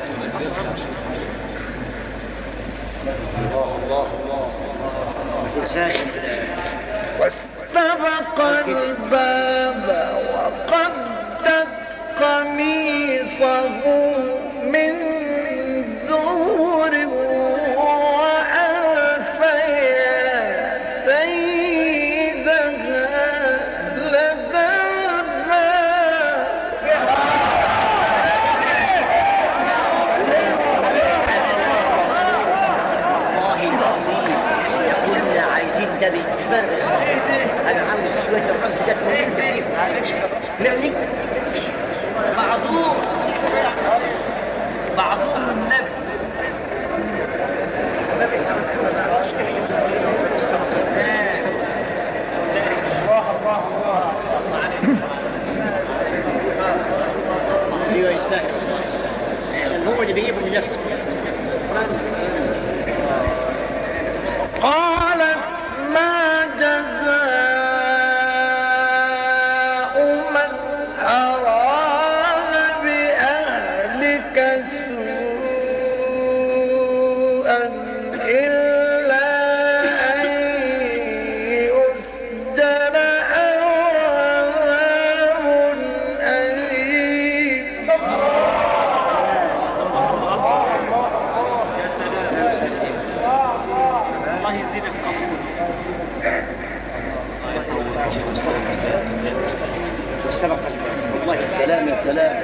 الله الله الله. ما تنساش واستبق الباب وقدت قميصه من دور وألف يا سيدها لدى ده بيتفرس. انا عاوز شويه الراس جت منين؟ يعني معذور معذور من النبي. الله الله الله. ايوه يستاهل عشان هو اللي بيجيبه لنفسه. قالت ما جزاء من أراد بأهلك سوءا إلا أن يسجن أو عذاب أليم. سبق والله السلام يا سلام.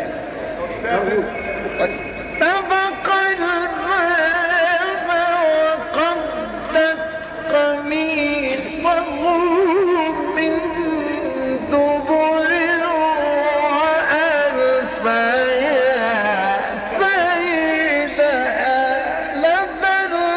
سبق الباب وقدت قميصه من دبر وألف يا سيدها لدى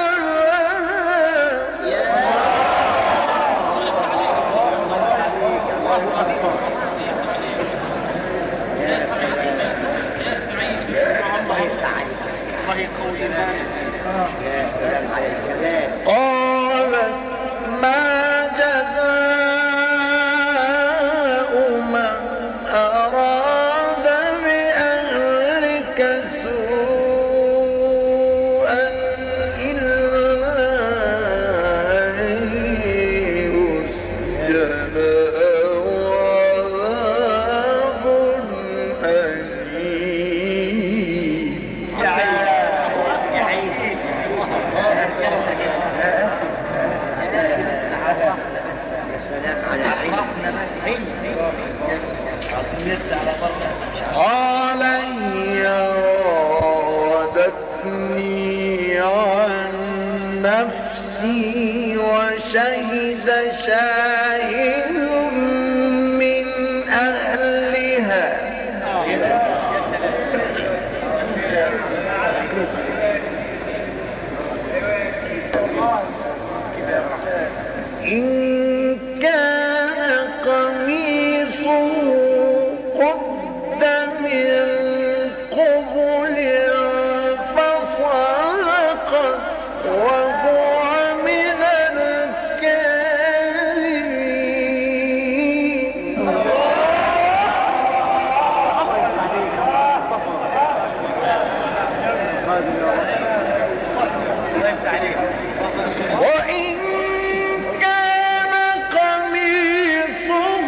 قالت ما جزاء من أراد بأهلك سوءا إلا أن يسجن أو عذاب أليم. قال هي راودتني عن نفسي وشهد شاهد من أهلها إن كان قميصه قد من قبل فصدقت وهو من الكاذبين. وإن كان قميصه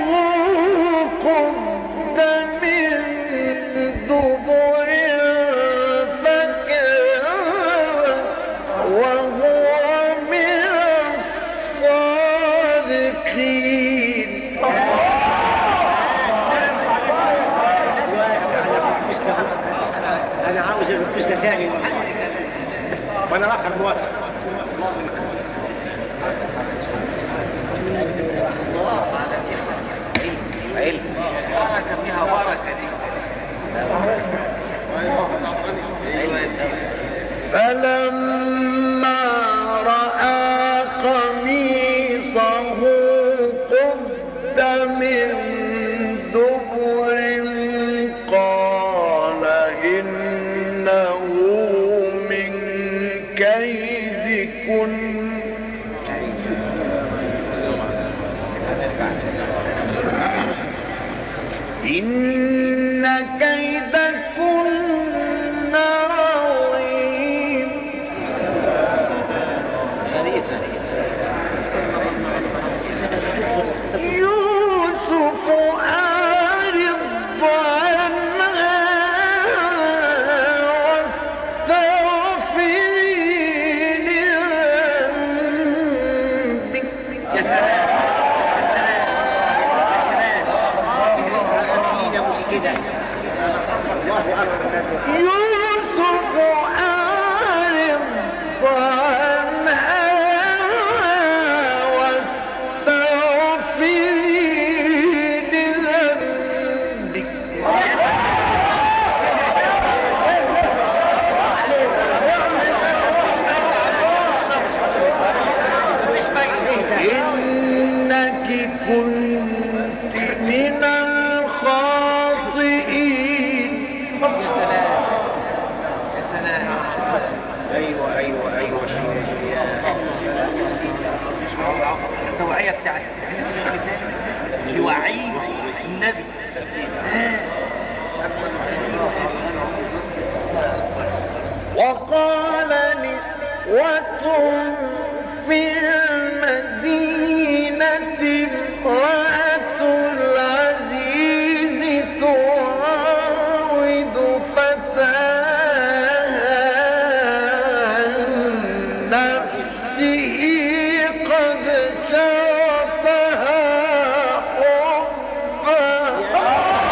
قد من دبر فكذب وهو من الصادقين. أنا عاوز الفسكة ثاني وأنا راخر موافق. علم بركة فيها بركة دي. فلما رأى قميصه قد من دبر قال إنه من كيدكن إن كيدكن عظيم. يوسف أعرض عنها واستغفري لذنبك. يوسف أعرض عنها واستغفري لذنبك. إنك كنت من الخاطئين. أيوة أيوة أيوة التوعية بتاعت توعي النبي. وقال نسوة في المدينة امرأة العزيز تراود فتاها عن نفسه قد شغفها حبا.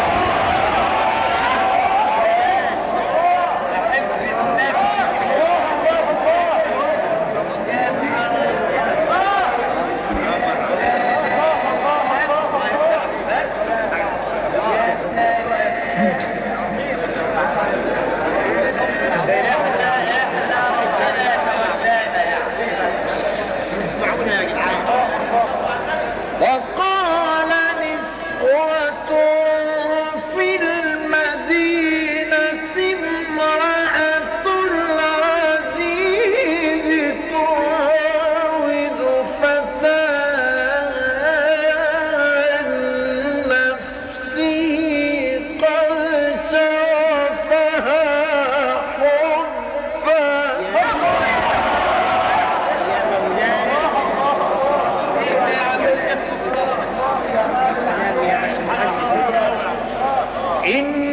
إن